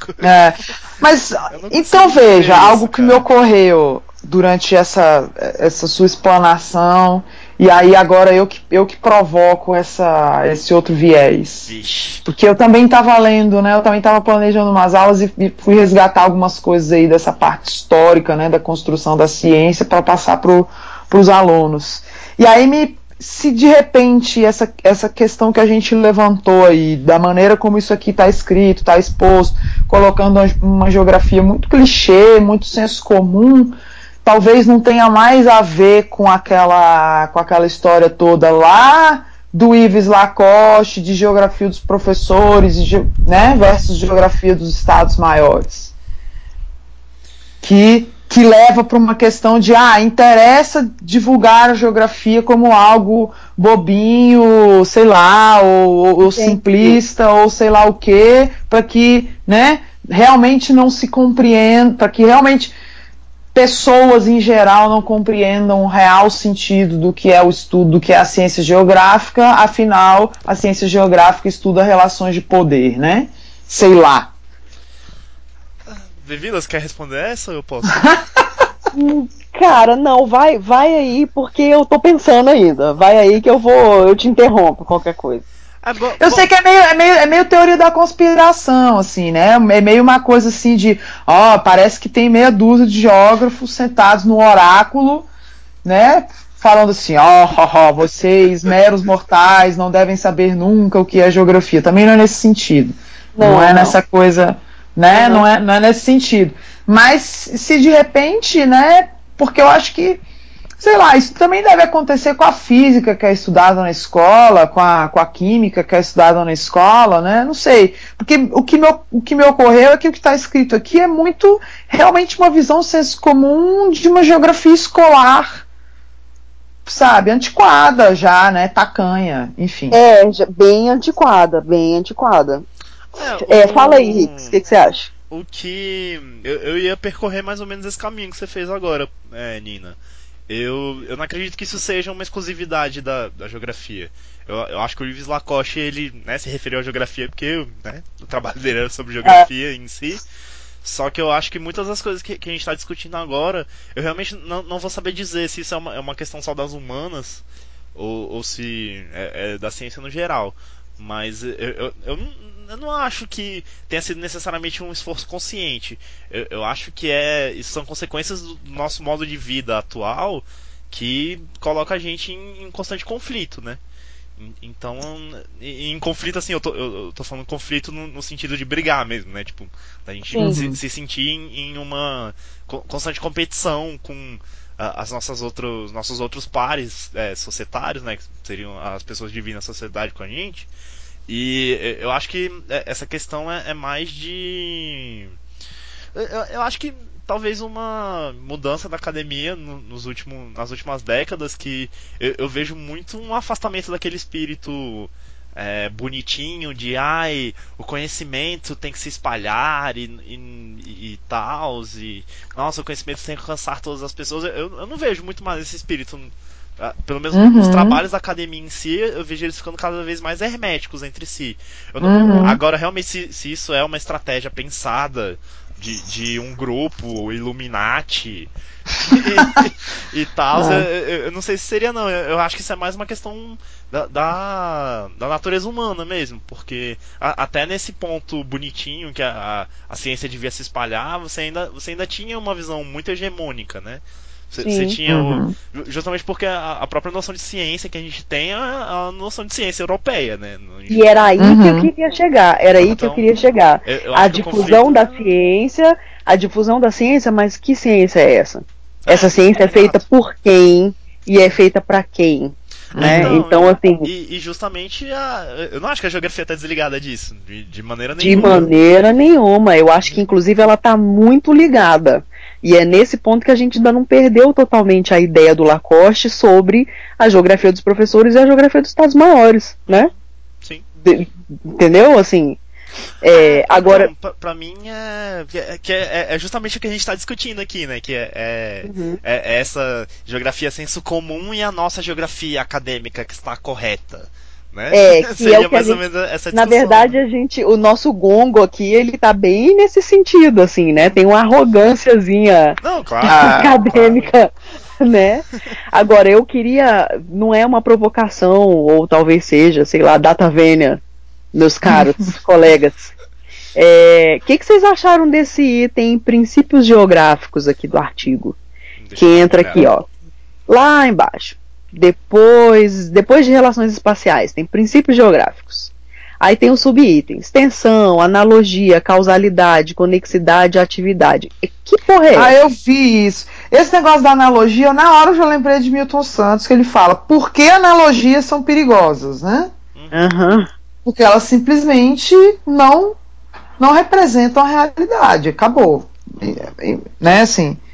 Mas então veja, algo que me ocorreu durante essa sua explanação, e aí agora eu que provoco esse outro viés. Vixe. Porque eu também estava lendo, né? Eu também estava planejando umas aulas e fui resgatar algumas coisas aí dessa parte histórica, né? Da construção da ciência para passar para os alunos. E aí se de repente essa questão que a gente levantou aí, da maneira como isso aqui está escrito, está exposto, colocando uma geografia muito clichê, muito senso comum, talvez não tenha mais a ver com aquela história toda lá do Yves Lacoste, de geografia dos professores, né, versus geografia dos estados maiores. Que que leva para uma questão de interessa divulgar a geografia como algo bobinho, sei lá, ou simplista, ou sei lá o quê, para que, né, realmente não se compreenda, para que realmente pessoas em geral não compreendam o real sentido do que é o estudo, do que é a ciência geográfica, afinal, a ciência geográfica estuda relações de poder, né? Sei lá. Vivilas, quer responder essa ou eu posso? Cara, não, vai aí, porque eu tô pensando ainda. Vai aí que eu te interrompo, qualquer coisa. Eu sei que é meio teoria da conspiração, assim, né? É meio uma coisa assim de, parece que tem meia dúzia de geógrafos sentados no oráculo, né? Falando assim, vocês, meros mortais, não devem saber nunca o que é geografia. Também não é nesse sentido. Não é nessa coisa, né? Não é nesse sentido. Mas se de repente, né? Porque eu acho que, sei lá, isso também deve acontecer com a física que é estudada na escola, com a química que é estudada na escola, né? Não sei. Porque o que me ocorreu é que o que está escrito aqui é muito, realmente uma visão senso comum de uma geografia escolar, sabe, antiquada já, né? Tacanha, enfim. Bem antiquada, bem antiquada. Fala aí, Rix, o que você acha? O que. Eu ia percorrer mais ou menos esse caminho que você fez agora, Nina. Eu não acredito que isso seja uma exclusividade da geografia. Eu acho que o Yves Lacoste, ele, né, se referiu à geografia porque, né, o trabalho dele era sobre geografia em si. Só que eu acho que muitas das coisas que a gente está discutindo agora, eu realmente não vou saber dizer se isso é uma questão só das humanas ou se é da ciência no geral. Mas eu não acho que tenha sido necessariamente um esforço consciente. Eu acho que isso são consequências do nosso modo de vida atual que coloca a gente em constante conflito, né? Então, em conflito, assim, eu tô falando conflito no sentido de brigar mesmo, né? Tipo, da gente se sentir em uma constante competição com nossos outros pares societários, né? Que seriam as pessoas que vivem na sociedade com a gente. E eu acho que essa questão é mais de. Eu acho que talvez uma mudança da academia nas últimas décadas que eu vejo muito um afastamento daquele espírito bonitinho de o conhecimento tem que se espalhar e tal, e nossa, o conhecimento tem que alcançar todas as pessoas. Eu não vejo muito mais esse espírito. Pelo menos nos trabalhos da academia em si, eu vejo eles ficando cada vez mais herméticos entre si. Agora, realmente, se isso é uma estratégia pensada de um grupo Illuminati e tal, eu não sei se seria não. Eu acho que isso é mais uma questão da natureza humana mesmo, porque até nesse ponto bonitinho que a ciência devia se espalhar, você ainda tinha uma visão muito hegemônica, né? Você tinha justamente porque a própria noção de ciência que a gente tem é a noção de ciência europeia, né? E era aí que eu queria chegar. Era aí que eu queria chegar. A difusão da ciência, mas que ciência é essa? Essa ciência é feita por quem e é feita para quem? Né? Então, assim. E justamente eu não acho que a geografia está desligada disso, de maneira De nenhuma. maneira nenhuma. Eu acho que, inclusive, ela está muito ligada. E é nesse ponto que a gente ainda não perdeu totalmente a ideia do Lacoste sobre a geografia dos professores e a geografia dos estados-maiores, né? Sim. Entendeu? Assim. Agora. Então, pra mim é justamente o que a gente está discutindo aqui, né? Que é essa geografia senso comum e a nossa geografia acadêmica que está correta. Né? Que seria é o que mais a ou gente, menos essa discussão. Na verdade, o nosso gongo aqui, ele tá bem nesse sentido, assim, né? Tem uma arrogânciazinha acadêmica, né? Agora, eu queria, não é uma provocação, ou talvez seja, sei lá, data vênia, meus caros colegas. O que vocês acharam desse item princípios geográficos aqui do artigo? Que entra aqui, ó, lá embaixo. Depois de relações espaciais, tem princípios geográficos. Aí tem o subitem: extensão, analogia, causalidade, conexidade, atividade. Que porra é essa? Eu vi isso. Esse negócio da analogia, na hora eu já lembrei de Milton Santos, que ele fala: por que analogias são perigosas, né? Porque elas simplesmente não representam a realidade. Acabou. Né, assim.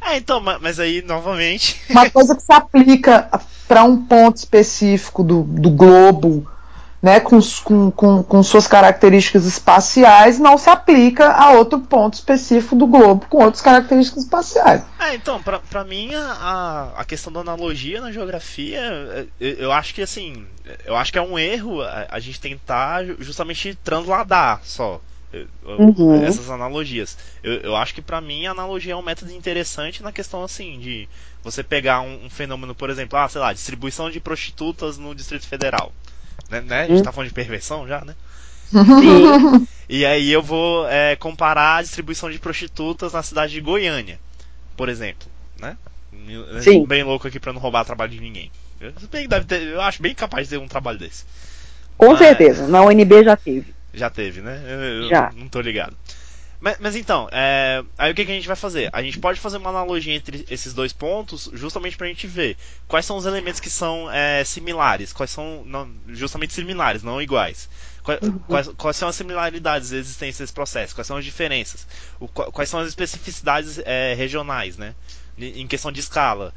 Então, mas aí, novamente... Uma coisa que se aplica para um ponto específico do globo, né, com suas características espaciais, não se aplica a outro ponto específico do globo com outras características espaciais. Então, pra mim, a questão da analogia na geografia, eu acho que assim, eu acho que é um erro a gente tentar justamente transladar só essas analogias. Eu acho que pra mim a analogia é um método interessante na questão assim, de você pegar um fenômeno, por exemplo, sei lá, distribuição de prostitutas no Distrito Federal. Né? A gente tá falando de perversão já, né? Sim. E aí eu vou comparar a distribuição de prostitutas na cidade de Goiânia, por exemplo, né? Sim. Bem louco aqui pra não roubar trabalho de ninguém. Eu acho bem capaz de ter um trabalho desse. Com certeza. Na UNB já teve. Já teve, né? Eu Já. não tô ligado. Mas então, aí o que a gente vai fazer? A gente pode fazer uma analogia entre esses dois pontos, justamente pra gente ver quais são os elementos que são similares, quais são justamente similares, não iguais. Quais são as similaridades existentes nesse processo? Quais são as diferenças? Quais são as especificidades regionais, né? Em questão de escala.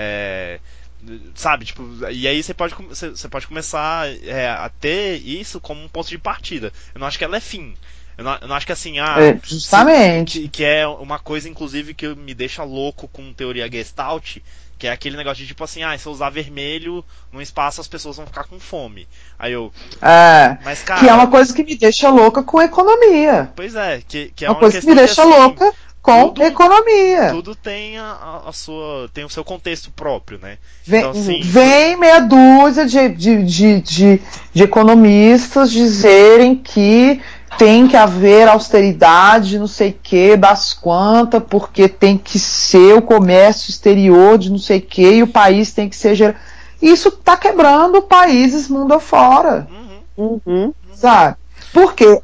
Sabe, tipo, e aí você pode começar a ter isso como um ponto de partida. Eu não acho que ela é fim. Eu não acho que assim, justamente. que é uma coisa, inclusive, que me deixa louco com teoria Gestalt, que é aquele negócio de tipo assim, se eu usar vermelho num espaço as pessoas vão ficar com fome. Aí eu. Mas, cara, que é uma coisa que me deixa louca com economia. Pois é, que é uma uma coisa que me questão deixa assim, louca com economia. Tudo tem tem o seu contexto próprio, né? Vem, então, assim, vem meia dúzia de economistas dizerem que tem que haver austeridade, não sei que, das quantas, porque tem que ser o comércio exterior de não sei que, e o país tem que ser... Isso está quebrando países mundo afora. Sabe? Porque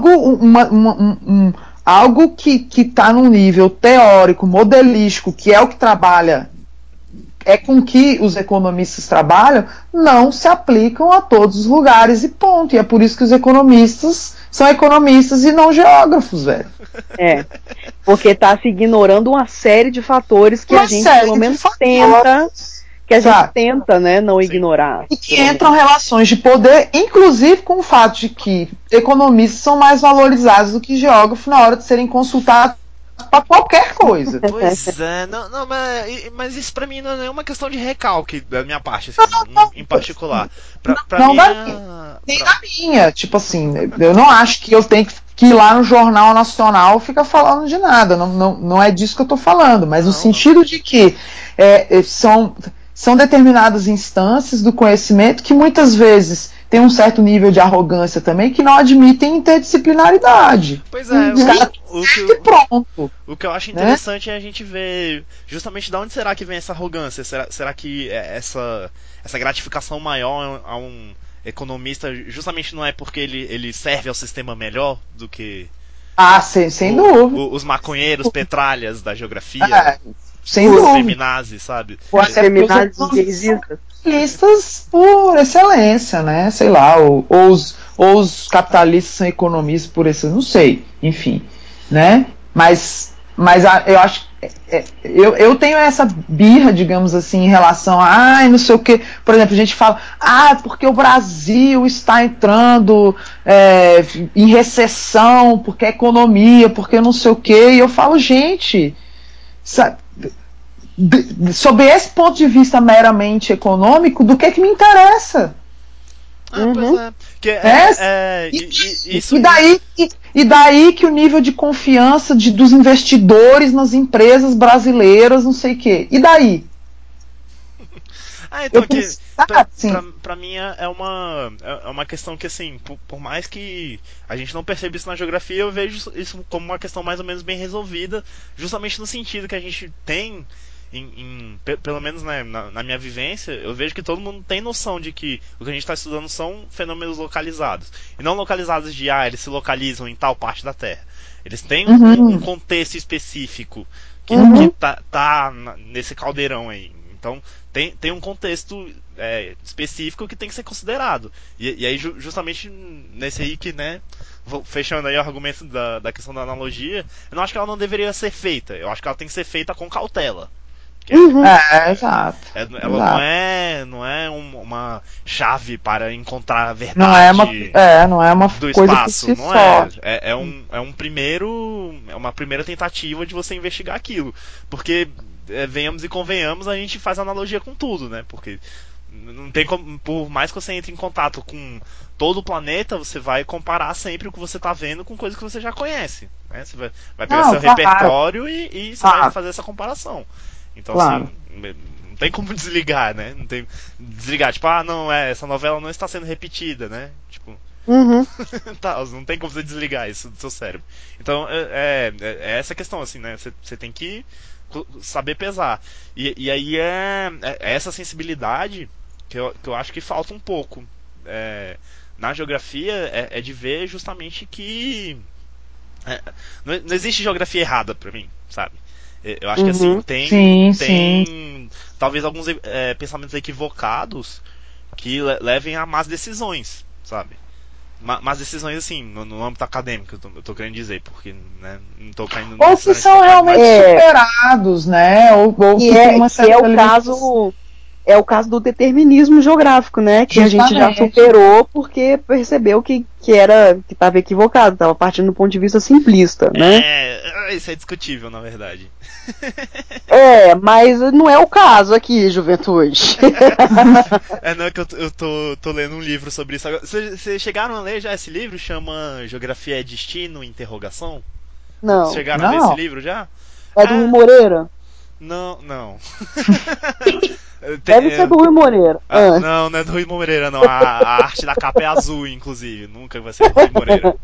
algo que está num nível teórico, modelístico, que é o que trabalha, é com que os economistas trabalham, não se aplicam a todos os lugares e ponto. E é por isso que os economistas são economistas e não geógrafos, velho. Porque está se ignorando uma série de fatores que a gente pelo menos tenta, né, não ignorar. E que entram relações de poder, inclusive com o fato de que economistas são mais valorizados do que geógrafos na hora de serem consultados para qualquer coisa. Pois é, não, mas isso pra mim não é uma questão de recalque da minha parte, assim, em particular. Pra mim, nem da minha. Tipo assim, eu não acho que eu tenho que ir lá no Jornal Nacional ficar falando de nada. Não é disso que eu tô falando, mas no sentido de que são determinadas instâncias do conhecimento que muitas vezes tem um certo nível de arrogância também que não admitem interdisciplinaridade. Pois é, os caras pronto. O que eu acho interessante é a gente ver justamente de onde será que vem essa arrogância. Será que essa gratificação maior a um economista justamente não é porque ele serve ao sistema melhor do que sem dúvida. Os maconheiros petralhas da geografia? Sem dúvida. Os feminazes, sabe? Os feminazes gaysistas. Capitalistas por excelência, né? Sei lá, ou os capitalistas são economistas por excelência, não sei, enfim, né? Mas eu acho eu tenho essa birra, digamos assim, em relação a não sei o que. Por exemplo, a gente fala, porque o Brasil está entrando em recessão, porque a economia, porque não sei o que, e eu falo, gente, sabe, sob esse ponto de vista meramente econômico, do que me interessa? Pois é. E daí que o nível de confiança dos investidores nas empresas brasileiras, não sei o quê. E daí? Então pra mim é uma questão que, assim, por mais que a gente não perceba isso na geografia, eu vejo isso como uma questão mais ou menos bem resolvida, justamente no sentido que a gente tem, pelo menos, né, na minha vivência, eu vejo que todo mundo tem noção de que o que a gente está estudando são fenômenos localizados. E não localizados de, eles se localizam em tal parte da Terra. Eles têm um contexto específico que tá nesse caldeirão aí. Então, tem um contexto específico que tem que ser considerado. E aí, justamente nesse aí que, né, fechando aí o argumento da questão da analogia, eu não acho que ela não deveria ser feita. Eu acho que ela tem que ser feita com cautela. Exato. Ela não é uma chave para encontrar a Não é uma, verdade não é uma do coisa por espaço. si Não só. é uma primeira tentativa de você investigar aquilo. Porque, venhamos e convenhamos, a gente faz analogia com tudo, né? Porque não tem como, por mais que você entre em contato com todo o planeta, você vai comparar sempre o que você está vendo com coisas que você já conhece. Né? Você vai pegar seu repertório e você vai fazer essa comparação. Então, assim, não tem como desligar, né? Não tem desligar, tipo, não, essa novela não está sendo repetida, né? Tipo, tá, não tem como você desligar isso do seu cérebro. Então, é essa questão, assim, né? Você tem que saber pesar. E aí é essa sensibilidade que eu acho que falta um pouco. Na geografia é de ver justamente que não existe geografia errada pra mim, sabe? Eu acho que assim, tem talvez alguns pensamentos equivocados que levem a más decisões, sabe? Más decisões assim, no âmbito acadêmico, eu tô querendo dizer, porque né, não tô caindo ou que são realmente superados, né? Ou que tem uma certa é o caso do determinismo geográfico, né? Que justamente. A gente já superou porque percebeu que estava equivocado, estava partindo do ponto de vista simplista, né? Isso é discutível, na verdade. Mas não é o caso aqui, juventude. Não, é que eu tô lendo um livro sobre isso agora. Vocês chegaram a ler já esse livro? Chama Geografia é Destino? Interrogação? Não. Vocês chegaram a ver esse livro já? É do Rui Moreira? Não. Deve ser do Rui Moreira. Não é do Rui Moreira, não. A arte da capa é azul, inclusive. Nunca vai ser do Rui Moreira.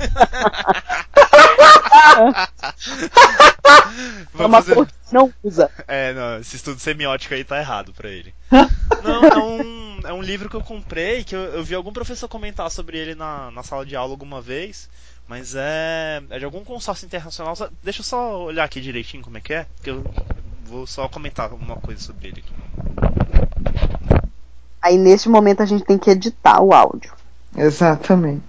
Vamos fazer... Não usa. Não, esse estudo semiótico aí tá errado pra ele. Não, é um livro que eu comprei, que eu vi algum professor comentar sobre ele na sala de aula alguma vez, mas é de algum consórcio internacional. Deixa eu só olhar aqui direitinho como é, que eu vou só comentar uma coisa sobre ele. Aí nesse momento a gente tem que editar o áudio. Exatamente.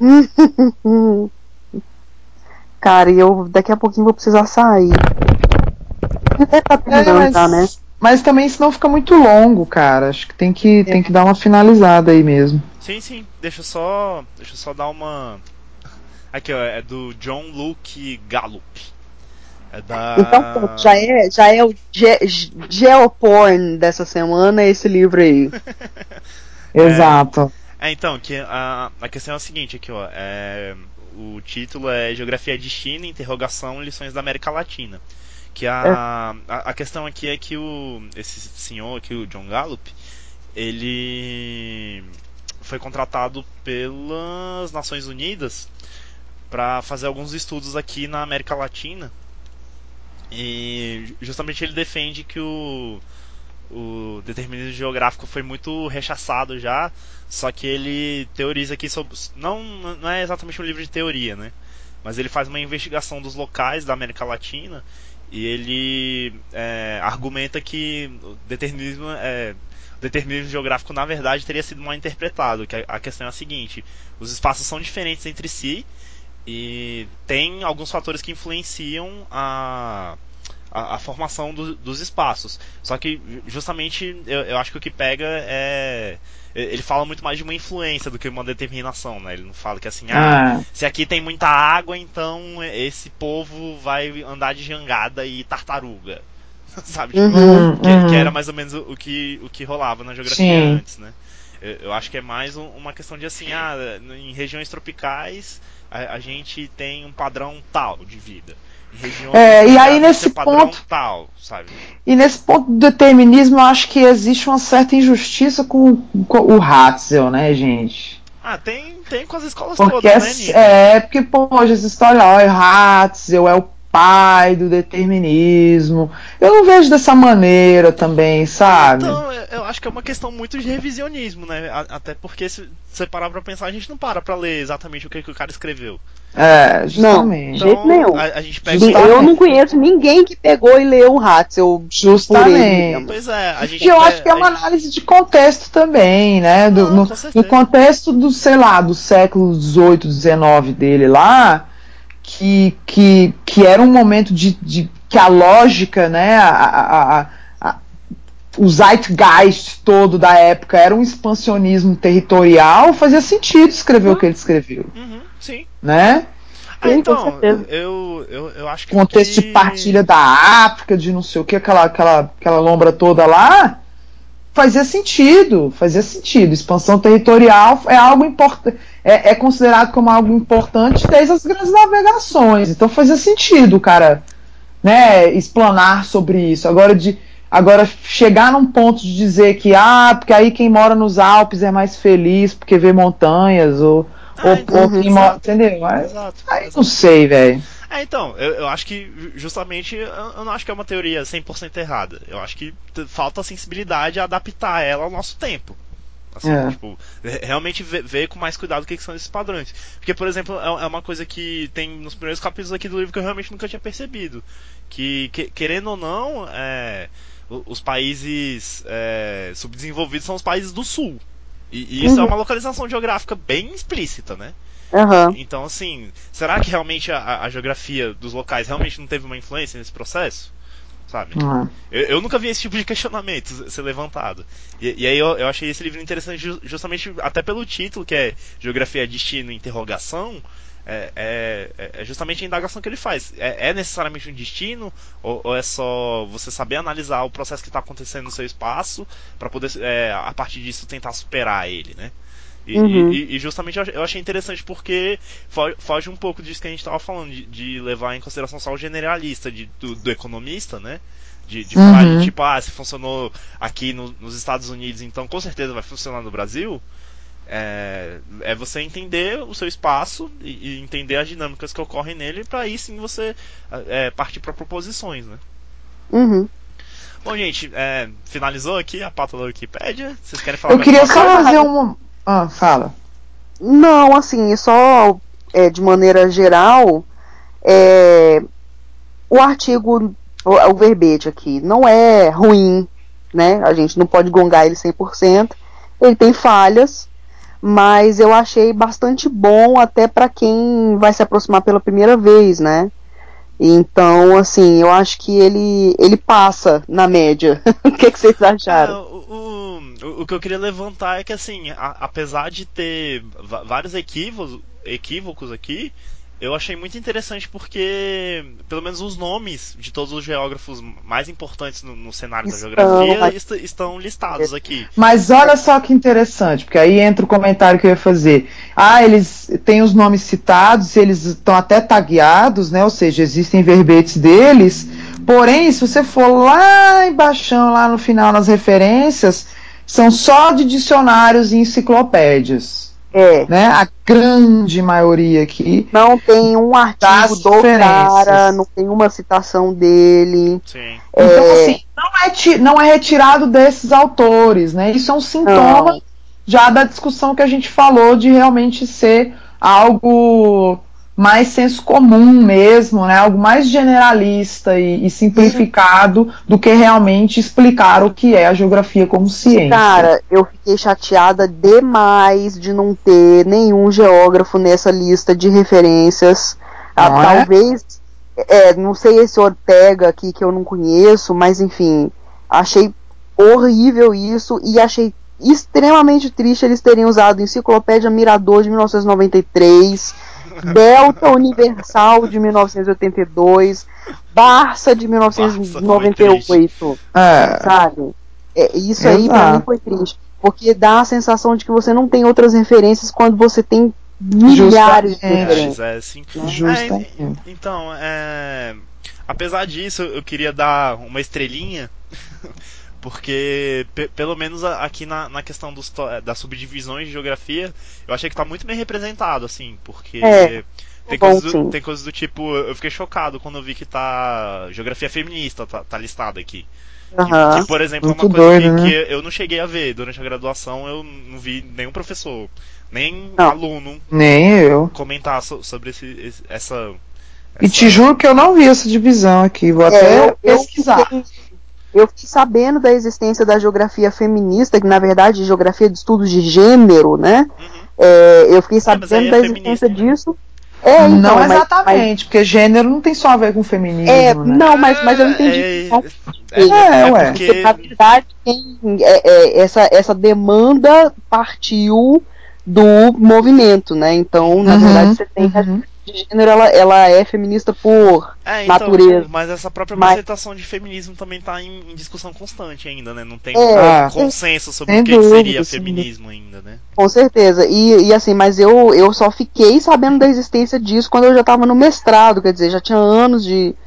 Cara, e eu daqui a pouquinho vou precisar sair. Tá terminando já, né? Mas também senão fica muito longo, cara. Acho que tem que dar uma finalizada aí mesmo. Sim. Deixa eu só dar uma... Aqui, ó, é do John Luke Gallup. Então, já é o Geoporn dessa semana, esse livro aí. Exato. Então, que a questão é a seguinte aqui, ó. O título é Geografia de China, interrogação, lições da América Latina. Que a questão aqui é que esse senhor aqui, o John Gallup, ele foi contratado pelas Nações Unidas para fazer alguns estudos aqui na América Latina. E justamente ele defende que o determinismo geográfico foi muito rechaçado já, só que ele teoriza aqui sobre... Não é exatamente um livro de teoria, né? Mas ele faz uma investigação dos locais da América Latina e ele argumenta que o determinismo geográfico na verdade teria sido mal interpretado, que a questão é a seguinte: os espaços são diferentes entre si e tem alguns fatores que influenciam a formação dos espaços. Só que justamente eu acho que o que pega ele fala muito mais de uma influência do que uma determinação, né? Ele não fala que assim, se aqui tem muita água, então esse povo vai andar de jangada e tartaruga. Sabe? Que era mais ou menos o que rolava na geografia antes, né? Eu acho que é mais uma questão de assim, em regiões tropicais a gente tem um padrão tal de vida. E aí nesse ponto tal, sabe? E nesse ponto do determinismo eu acho que existe uma certa injustiça com o Hatzel, né, gente? Tem com as escolas porque todas, né, Nina? Porque, poxa, essa história, o Hatzel é pai do determinismo. Eu não vejo dessa maneira também, sabe? Então, eu acho que é uma questão muito de revisionismo, né? Até porque se você parar pra pensar, a gente não para ler exatamente o que o cara escreveu. É, Não, justamente. de jeito nenhum. A gente pega. Eu não conheço ninguém que pegou e leu um Hatzel por ele Justamente. mesmo. Pois é, a gente E eu acho que é uma análise de contexto também, né? Não, com No certeza. contexto do, sei lá, do século XVIII, XIX dele lá, que era um momento de que a lógica, né? O zeitgeist todo da época era um expansionismo territorial, fazia sentido escrever o que ele escreveu, Uhum, sim. né? Sim, com Então, certeza. eu acho que Contexto de partilha da África, de não sei o que, aquela lombra toda lá, fazia sentido. Expansão territorial é algo importante, é considerado como algo importante desde as grandes navegações. Então fazia sentido, cara, né, explanar sobre isso. Agora chegar num ponto de dizer que porque aí quem mora nos Alpes é mais feliz porque vê montanhas ou quem mora, entendeu? Aí não sei, velho. Então, eu acho que justamente eu não acho que é uma teoria 100% errada. Eu acho que falta a sensibilidade a adaptar ela ao nosso tempo. Assim, tipo, realmente ver com mais cuidado o que são esses padrões. Porque, por exemplo, é uma coisa que tem nos primeiros capítulos aqui do livro que eu realmente nunca tinha percebido. Que querendo ou não, os países subdesenvolvidos são os países do sul. E isso é uma localização geográfica bem explícita, né? Uhum. Então, assim, será que realmente a geografia dos locais realmente não teve uma influência nesse processo? Sabe? Eu nunca vi esse tipo de questionamento ser levantado. E aí eu achei esse livro interessante justamente até pelo título, que é Geografia, Destino e Interrogação. É justamente a indagação que ele faz. É necessariamente um destino? Ou é só você saber analisar o processo que está acontecendo no seu espaço para poder, a partir disso, tentar superar ele, né? E justamente eu achei interessante porque foge um pouco disso que a gente estava falando, de levar em consideração só o generalista do economista, né? De falar de tipo, se funcionou aqui nos Estados Unidos, então com certeza vai funcionar no Brasil. É você entender o seu espaço e entender as dinâmicas que ocorrem nele, para aí sim você partir para proposições, né? Uhum. Bom, gente, finalizou aqui a pauta da Wikipédia? Vocês querem falar Eu mais queria alguma só coisa? fazer uma. Fala. Não, assim, só de maneira geral, o artigo, o verbete aqui, não é ruim, né? A gente não pode gongar ele 100%. Ele tem falhas, mas eu achei bastante bom até para quem vai se aproximar pela primeira vez, né? Então, assim, eu acho que ele passa na média. O que vocês acharam? O que eu queria levantar é que, assim, apesar de ter vários equívocos aqui, eu achei muito interessante porque, pelo menos, os nomes de todos os geógrafos mais importantes no cenário da geografia estão listados aqui. Mas olha só que interessante, porque aí entra o comentário que eu ia fazer. Eles têm os nomes citados, eles estão até tagueados, né? Ou seja, existem verbetes deles. Porém, se você for lá embaixo, lá no final, nas referências, são só de dicionários e enciclopédias. Né? A grande maioria aqui. Não tem um artigo do referências. cara, não tem uma citação dele. Sim. Então, assim, não é retirado desses autores, né? Isso é um sintoma já da discussão que a gente falou de realmente ser algo mais senso comum mesmo, né? Algo mais generalista e simplificado do que realmente explicar o que é a geografia como ciência. Cara, eu fiquei chateada demais de não ter nenhum geógrafo nessa lista de referências. Talvez, não sei esse Ortega aqui que eu não conheço, mas enfim, achei horrível isso e achei extremamente triste eles terem usado Enciclopédia Mirador de 1993, Delta Universal de 1982, Barça de 1998, sabe? Isso aí pra mim foi triste, porque dá a sensação de que você não tem outras referências quando você tem milhares de referências. Então, apesar disso, eu queria dar uma estrelinha. Porque, pelo menos aqui na questão das subdivisões de geografia, eu achei que tá muito bem representado, assim, porque bom, sim. tem coisas do tipo, eu fiquei chocado quando eu vi que tá geografia feminista, tá listada aqui. Que, Aham. por exemplo, é uma Muito coisa doido, que né? eu não cheguei a ver durante a graduação, eu não vi nenhum professor, nem Não. aluno Nem eu. comentar sobre essa, E te essa. juro que eu não vi essa divisão aqui. Vou até pesquisar. Eu fiquei sabendo da existência da geografia feminista, que na verdade é geografia de estudos de gênero, né? Uhum. Eu fiquei Mas aí sabendo é da feminista, existência né? disso. Não Então, exatamente, porque gênero não tem só a ver com feminismo, né? não, mas eu entendi que não, É Ué. porque na porque. verdade essa demanda partiu do movimento, né? Então, na verdade, Uhum, você tem a uhum. de gênero, ela é feminista por Então, natureza, mas essa própria mas conceituação de feminismo também tá em discussão constante ainda, né? Não tem Ah, consenso sobre o sem que seria dúvida, sem dúvida. feminismo ainda, né? Com certeza. E assim, mas eu só fiquei sabendo da existência disso quando eu já estava no mestrado, quer dizer, já tinha anos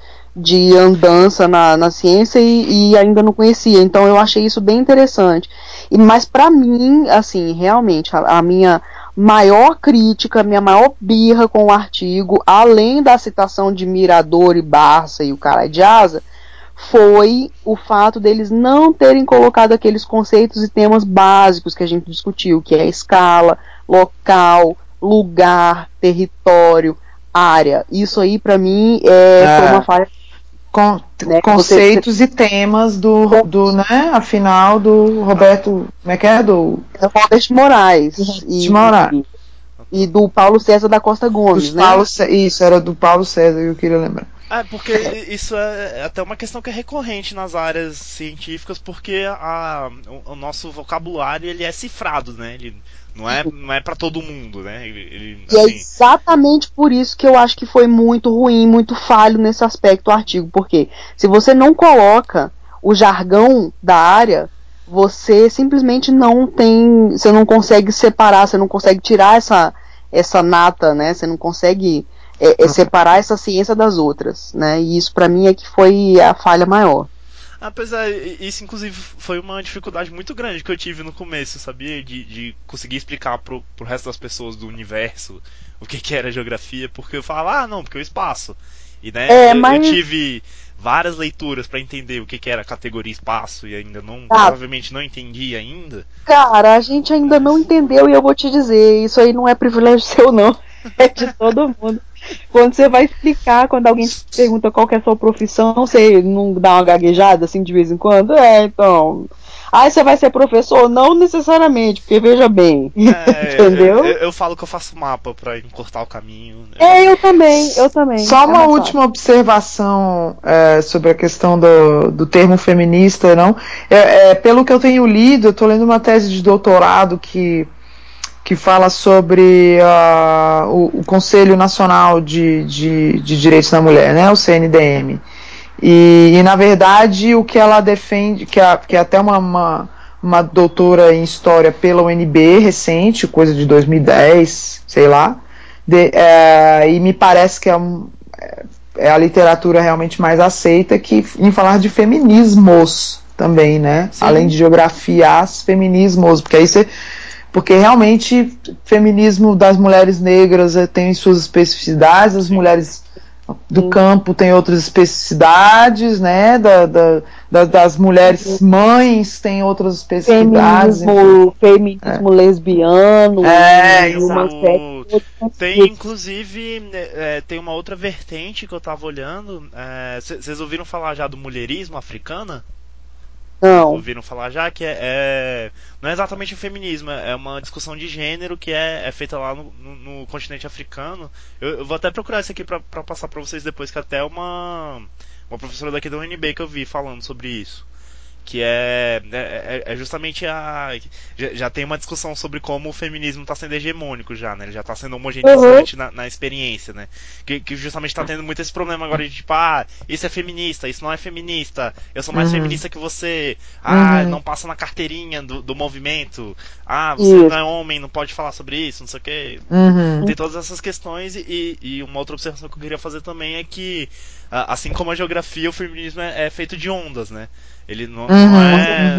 de andança na ciência e ainda não conhecia. Então eu achei isso bem interessante. Mas para mim, assim, realmente, a minha maior crítica, a minha maior birra com o artigo, além da citação de Mirador e Barça e o cara de asa, foi o fato deles não terem colocado aqueles conceitos e temas básicos que a gente discutiu, que é escala, local, lugar, território, área. Isso aí, para mim, foi uma falha. con- Né? conceitos e temas né, afinal, do Roberto, como é que é? Do Robert Moraes de Moraes. e do Paulo César da Costa Dos Gomes, né? Paulo, isso, era do Paulo César que eu queria lembrar. Porque isso é até uma questão que é recorrente nas áreas científicas, porque o nosso vocabulário ele é cifrado, né? Ele não é para todo mundo, né? E é Assim, exatamente por isso que eu acho que foi muito ruim, muito falho nesse aspecto o artigo. Porque se você não coloca o jargão da área, você simplesmente não tem. Você não consegue separar, você não consegue tirar essa nata, né? Você não consegue separar essa ciência das outras, né? E isso para mim é que foi a falha maior. apesar, isso inclusive foi uma dificuldade muito grande que eu tive no começo, sabia? De conseguir explicar pro resto das pessoas do universo o que era geografia, porque eu falava, não, porque é o espaço. E né, eu Mas tive várias leituras para entender o que era categoria espaço e ainda não, tá, provavelmente não entendi ainda. cara, a gente ainda não Mas. entendeu e eu vou te dizer, isso aí não é privilégio seu, não. É de todo mundo. Quando você vai explicar, quando alguém te pergunta qual que é a sua profissão, você não dá uma gaguejada assim de vez em quando? Então. Ah, você vai ser professor? Não necessariamente, porque veja bem. Entendeu? Eu falo que eu faço mapa pra encurtar o caminho. Eu também, eu também. Só É uma mais fácil. última observação sobre a questão do termo feminista, não? Pelo que eu tenho lido, eu estou lendo uma tese de doutorado que fala sobre o Conselho Nacional de Direitos da Mulher, né, o CNDM. E na verdade o que ela defende, que é até uma doutora em história pela UNB recente, coisa de 2010, sei lá, e me parece que é a literatura realmente mais aceita que em falar de feminismos também, né? Sim. Além de geografias, feminismos, porque aí você porque realmente feminismo das mulheres negras tem suas especificidades, as Sim. mulheres do campo têm outras especificidades, né? Das mulheres mães tem outras especificidades. Feminismo lesbiano e uma série de outros Tem conceitos. inclusive tem uma outra vertente que eu tava olhando. Vocês ouviram falar já do mulherismo africana? Não. Ouviram falar já que não é exatamente o feminismo, é uma discussão de gênero que é feita lá no continente africano. Eu vou até procurar isso aqui pra passar pra vocês depois, que até uma professora daqui da UNB que eu vi falando sobre isso. Que é justamente já tem uma discussão sobre como o feminismo está sendo hegemônico já, né? Ele já está sendo homogeneizante na experiência, né? Que justamente está tendo muito esse problema agora de tipo, isso é feminista, isso não é feminista, eu sou mais feminista que você, não passa na carteirinha do movimento, você não é homem, não pode falar sobre isso, não sei o quê. Tem todas essas questões e uma outra observação que eu queria fazer também é que, assim como a geografia, o feminismo é feito de ondas, né? Ele não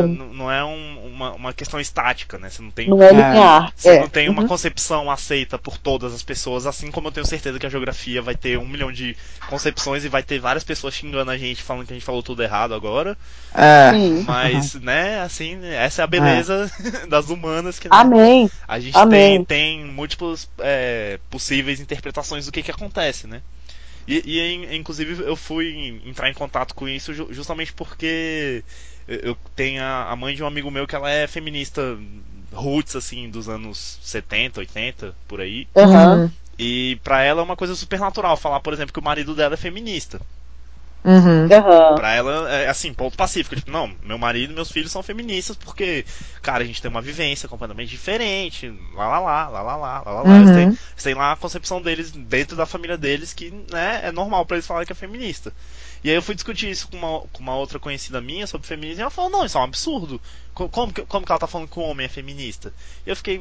não é uma questão estática, né? Você não tem, Não é linear. você não tem uma Uhum. concepção aceita por todas as pessoas, assim como eu tenho certeza que a geografia vai ter 1 milhão de concepções e vai ter várias pessoas xingando a gente, falando que a gente falou tudo errado agora. É. Sim. Mas, né, assim, essa é a beleza das humanas, que, né, Amém. a gente Amém. tem múltiplas possíveis interpretações do que acontece, né? Inclusive, eu fui entrar em contato com isso justamente porque eu tenho a mãe de um amigo meu que ela é feminista roots, assim, dos anos 70, 80, por aí. Aham. Uhum. E pra ela é uma coisa super natural falar, por exemplo, que o marido dela é feminista. Uhum. Aham. Pra ela, é assim, ponto pacífico. Tipo, não, meu marido e meus filhos são feministas porque, cara, a gente tem uma vivência completamente diferente. Lá, lá, lá, lá, lá, lá, lá, lá, lá. Eles Uhum. têm lá a concepção deles, dentro da família deles, que, né, é normal pra eles falarem que é feminista. E aí eu fui discutir isso com uma outra conhecida minha sobre feminismo e ela falou, não, isso é um absurdo. Como que ela tá falando que o homem é feminista? E eu fiquei,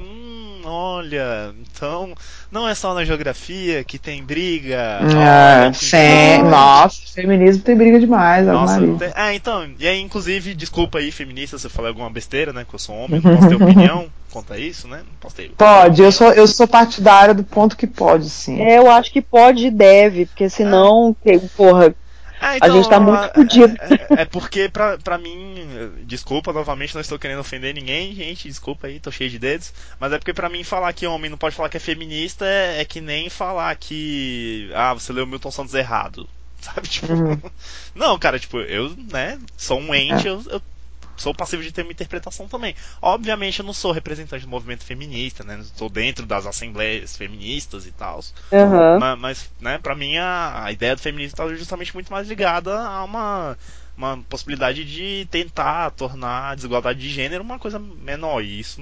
olha, então não é só na geografia que tem briga. Olha que Sim. interessante. Nossa, feminismo tem briga demais, Ave Nossa, Maria. então, e aí, inclusive, desculpa aí, feminista, se eu falei alguma besteira, né? Que eu sou homem, não posso ter opinião quanto a isso, né? Não posso ter Pode, opinião. eu sou partidária do ponto que pode, sim. Eu acho que pode e deve, porque É, senão, porra, a gente tá então, muito fudido. é porque pra mim, desculpa novamente, não estou querendo ofender ninguém, gente, desculpa aí, tô cheio de dedos, mas é porque pra mim falar que homem não pode falar que é feminista é que nem falar que, você leu Milton Santos errado, sabe, tipo, Uhum. não, cara, tipo, eu, né, sou um ente, É. eu sou passivo de ter uma interpretação também. Obviamente eu não sou representante do movimento feminista, né? Não estou dentro das assembleias feministas e tal. Aham. Mas, né, pra mim a ideia do feminismo está justamente muito mais ligada a uma possibilidade de tentar tornar a desigualdade de gênero uma coisa menor. E isso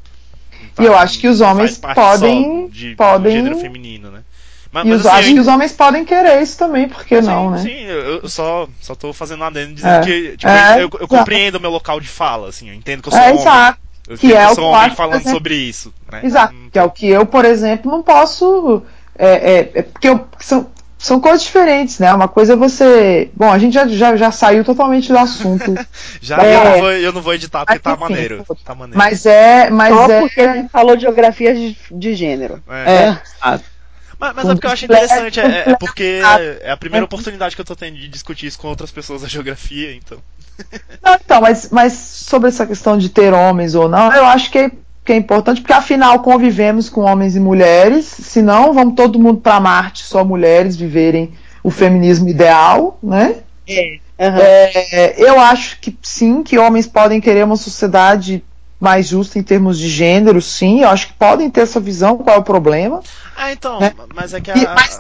E eu acho que os não faz homens parte só podem, do gênero podem, feminino, né? e Mas os, assim, acho que os homens podem querer isso também, por que não, sim, né? sim, eu só tô fazendo um adendo dizendo É, que, tipo, eu exato. compreendo o meu local de fala, assim, eu entendo que eu sou homem. Exato. Eu Que entendo que é eu o sou que eu homem acho, por falando exemplo. sobre isso, né? Exato. Não Que é tô- o que eu, por exemplo, não posso. Porque são coisas diferentes, né? Uma coisa é você. Bom, a gente já saiu totalmente do assunto. Já, Da e parada, eu não vou editar porque mas tá enfim. maneiro. Tá maneiro. Mas Só é. porque a gente falou de geografia de gênero. É. É, É. exato. Mas é Com porque eu acho bicicleta, interessante, com é bicicleta, porque é a primeira oportunidade que eu tô tendo de discutir isso com outras pessoas da geografia, então. Não, então, mas sobre essa questão de ter homens ou não, eu acho que é importante, porque afinal convivemos com homens e mulheres, senão vamos todo mundo para Marte, só mulheres viverem o feminismo ideal, né? Aham. Eu acho que sim, que homens podem querer uma sociedade mais justa em termos de gênero, sim, eu acho que podem ter essa visão, qual é o problema, Então, né? mas é que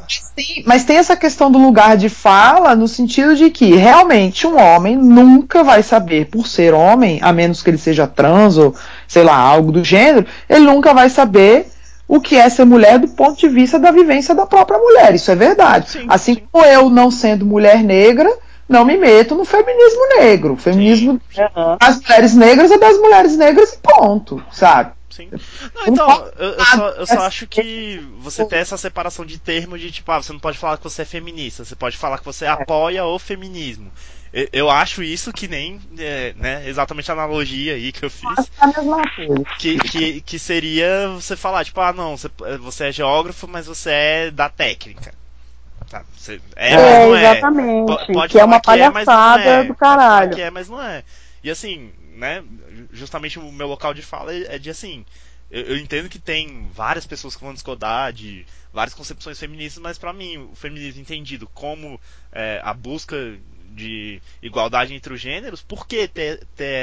Mas tem essa questão do lugar de fala no sentido de que realmente um homem nunca vai saber, por ser homem, a menos que ele seja trans ou sei lá, algo do gênero, ele nunca vai saber o que é ser mulher do ponto de vista da vivência da própria mulher. Isso é verdade. sim, Assim sim, como eu, não sendo mulher negra, não me meto no feminismo negro. O sim, feminismo sim. Aham. das mulheres negras é das mulheres negras e ponto, sabe? Sim. Não, Eu não então, posso eu só acho que você ter essa separação de termos de tipo, você não pode falar que você é feminista, você pode falar que você apoia o feminismo. Eu acho isso que nem, né, exatamente a analogia aí que eu fiz, a mesma coisa. que seria você falar, tipo, não, você é geógrafo, mas você é da técnica. Tá, mas não é. Exatamente. Pode Que é falar uma que é, mas não palhaçada do é. Pode falar caralho. que é, mas não é. E assim, né? Justamente o meu local de fala é de assim. Eu entendo que tem várias pessoas que vão discordar de várias concepções feministas, mas pra mim, o feminismo entendido como a busca de igualdade entre os gêneros, por que ter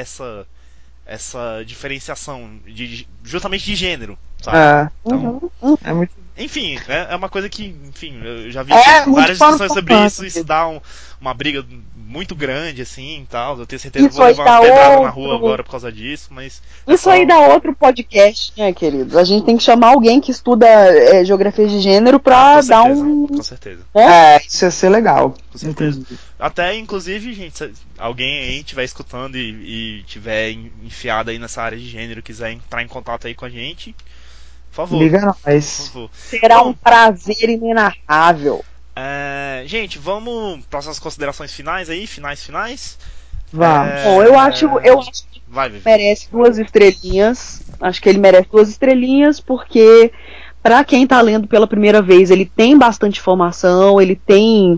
essa diferenciação justamente de gênero, sabe? É, Então, Uhum. é muito, enfim, é uma coisa que, enfim, eu já vi muito várias pano discussões pra sobre isso, manga. isso dá uma briga muito grande, assim, e tal. Eu tenho certeza que Isso vou aí levar umas dá pedradas na rua outro. agora por causa disso, mas é Isso aí só. dá outro podcast, né, querido? A gente tem que chamar alguém que estuda geografia de gênero Com pra dar certeza, um. com certeza, Né? Isso ia ser legal, com certeza. inclusive. Até, inclusive, gente, se alguém aí estiver escutando e tiver enfiado aí nessa área de gênero, quiser entrar em contato aí com a gente, por favor, Liga por nós. favor. Será um Bom, prazer inenarrável. gente, vamos para as considerações finais aí, finais. Vamos. Bom, eu acho que Vai, Vivi. Merece 2 estrelinhas. Acho que ele merece 2 estrelinhas porque, para quem tá lendo pela primeira vez, ele tem bastante informação, ele tem.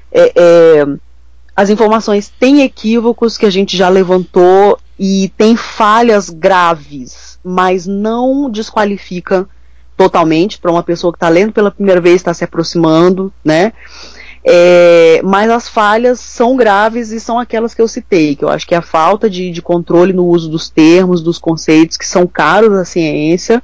As informações têm equívocos que a gente já levantou e tem falhas graves, mas não desqualifica totalmente para uma pessoa que está lendo pela primeira vez, está se aproximando, né? Mas as falhas são graves e são aquelas que eu citei, que eu acho que é a falta de controle no uso dos termos, dos conceitos que são caros à ciência,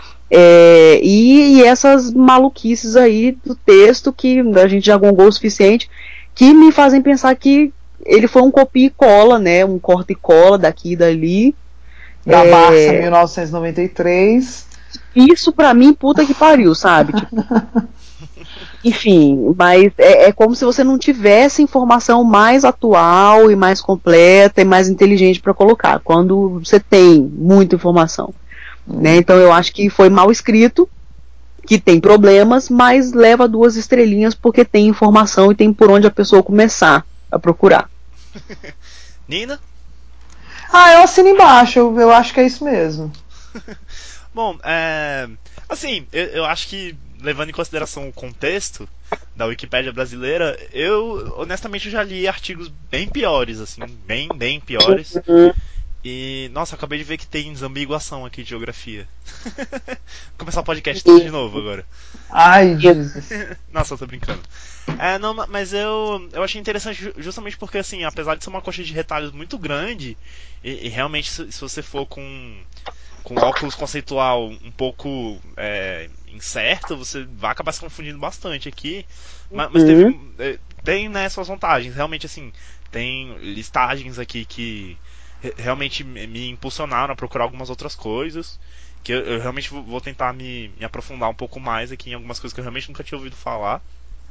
e essas maluquices aí do texto que a gente já gongou o suficiente, que me fazem pensar que ele foi um copia e cola, né? Um corta e cola daqui e dali. Da Barça 1993. Isso pra mim, puta que pariu, sabe? Tipo, enfim, mas é como se você não tivesse informação mais atual e mais completa e mais inteligente pra colocar, quando você tem muita informação. Né? Então eu acho que foi mal escrito, que tem problemas, mas leva 2 estrelinhas porque tem informação e tem por onde a pessoa começar a procurar. Nina? Eu assino embaixo, eu acho que é isso mesmo. Bom, assim, eu acho que, levando em consideração o contexto da Wikipédia brasileira, eu honestamente já li artigos bem piores, assim, bem piores. E, nossa, acabei de ver que tem desambiguação aqui de geografia. Vou começar o podcast tudo de novo agora. Ai, Jesus. Nossa, eu tô brincando. Não, mas eu achei interessante justamente porque, assim, apesar de ser uma coxa de retalhos muito grande, e realmente se você for com óculos conceitual um pouco incerto, você vai acabar se confundindo bastante aqui. Mas tem, né, suas vantagens. Realmente, assim, tem listagens aqui que realmente me impulsionaram a procurar algumas outras coisas. Que eu realmente vou tentar me aprofundar um pouco mais aqui em algumas coisas que eu realmente nunca tinha ouvido falar.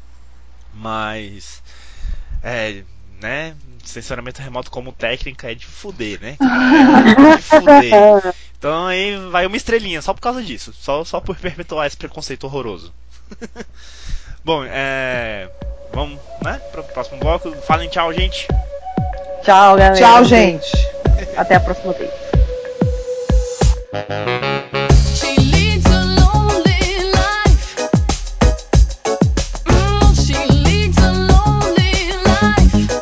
Mas, né, censuramento remoto como técnica é de fuder, né, cara? É de fuder. Então aí vai 1 estrelinha, só por causa disso. Só por perpetuar esse preconceito horroroso. Bom, vamos, né, pro próximo bloco. Falem tchau, gente. Tchau, galera. Tchau, gente. Até a próxima vez. She leads a lonely life. She leads a lonely life.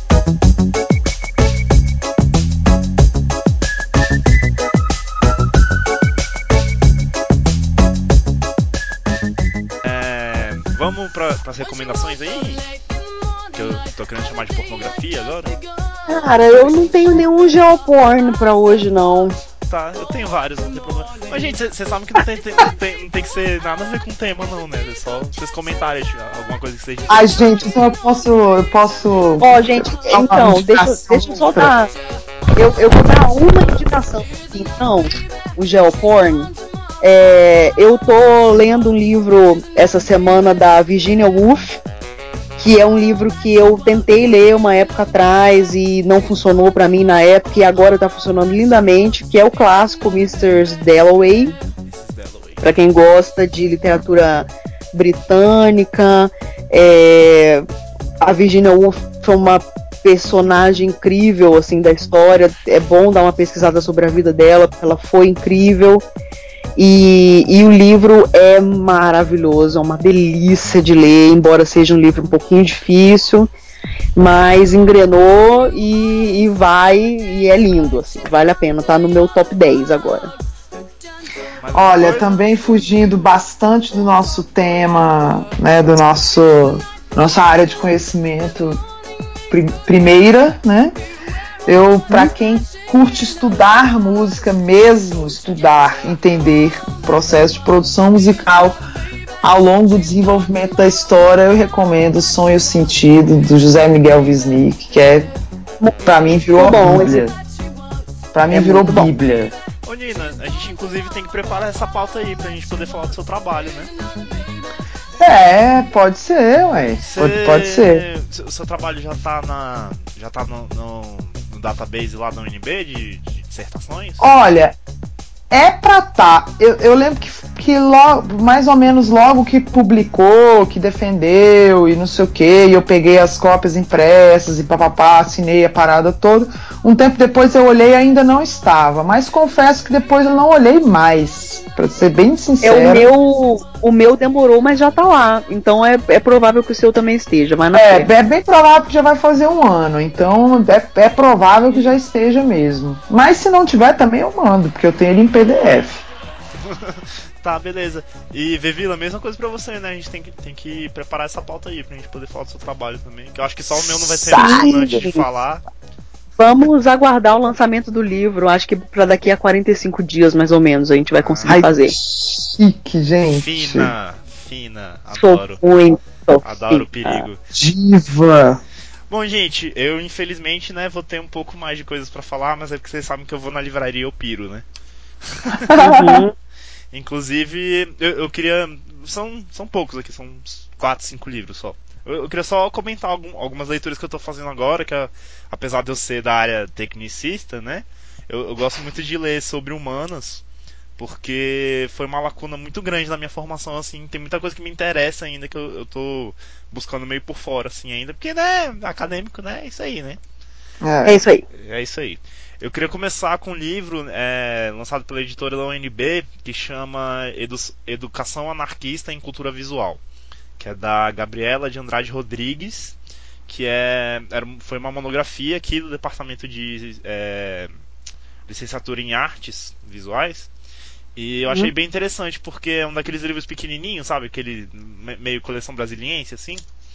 Vamos pras recomendações aí? Que eu tô querendo chamar de pornografia agora. Cara, eu não tenho nenhum geoporn pra hoje, não. Tá, eu tenho vários, não tem problema. Mas, gente, vocês sabem que não tem que ser nada a ver com o tema, não, né? É só vocês comentarem alguma coisa que seja. Ai, gente, então eu posso. Ó, gente, então, deixa eu só dar. Eu vou dar uma indicação aqui, então, o geoporn. Eu tô lendo um livro essa semana da Virginia Woolf, que é um livro que eu tentei ler uma época atrás e não funcionou pra mim na época e agora tá funcionando lindamente, que é o clássico Mr. Dalloway. Pra quem gosta de literatura britânica, a Virginia Woolf foi uma personagem incrível assim da história. É bom dar uma pesquisada sobre a vida dela, porque ela foi incrível. E o livro é maravilhoso, é uma delícia de ler, embora seja um livro um pouquinho difícil, mas engrenou e vai, e é lindo, assim, vale a pena, tá no meu top 10 agora. Olha, também fugindo bastante do nosso tema, né, do nossa área de conhecimento primeira, né? Para quem curte estudar música mesmo, estudar, entender o processo de produção musical ao longo do desenvolvimento da história, eu recomendo Som e o Sentido, do José Miguel Wisnik, que pra mim virou a Bíblia. Pra mim virou Bíblia. Ô Nina, a gente inclusive tem que preparar essa pauta aí pra gente poder falar do seu trabalho, né? Pode ser, ué. Pode ser. O seu trabalho já tá no database lá da UNB de dissertações? Olha, pra tá. Eu lembro que que logo, mais ou menos logo que publicou, que defendeu e não sei o que, e eu peguei as cópias impressas e papapá, assinei a parada toda. Um tempo depois eu olhei e ainda não estava, mas confesso que depois eu não olhei mais, pra ser bem sincero. O meu demorou, mas já tá lá. Então é provável que o seu também esteja. Vai na É, fé. é bem provável que já vai fazer um ano, então é provável que já esteja mesmo. Mas se não tiver também eu mando, porque eu tenho ele em PDF. Tá, beleza. E Vevila, mesma coisa pra você, né? A gente tem que preparar essa pauta aí pra gente poder falar do seu trabalho também. Que eu acho que só o meu não vai ser emocionante de falar. Vamos aguardar o lançamento do livro. Acho que pra daqui a 45 dias, mais ou menos, a gente vai conseguir Ai, fazer. chique, gente. Fina, Sou adoro. muito Adoro o fina. perigo. Diva. Bom, gente, eu infelizmente, né, vou ter um pouco mais de coisas pra falar, mas é porque vocês sabem que eu vou na livraria Eu Piro, né? Uhum. Inclusive, eu queria. São poucos aqui, são uns 4, 5 livros só. Eu queria só comentar algumas leituras que eu tô fazendo agora, que apesar de eu ser da área tecnicista, né? Eu gosto muito de ler sobre humanas, porque foi uma lacuna muito grande na minha formação, assim. Tem muita coisa que me interessa ainda, que eu tô buscando meio por fora, assim, ainda. Porque, né, acadêmico, né, é isso aí, né? É isso aí. É isso aí. Eu queria começar com um livro lançado pela editora da UNB que chama Educação Anarquista em Cultura Visual, que é da Gabriela de Andrade Rodrigues, que foi uma monografia aqui do departamento de licenciatura em artes visuais. E eu achei bem interessante porque é um daqueles livros pequenininhos, sabe? Aquele meio coleção brasiliense, assim.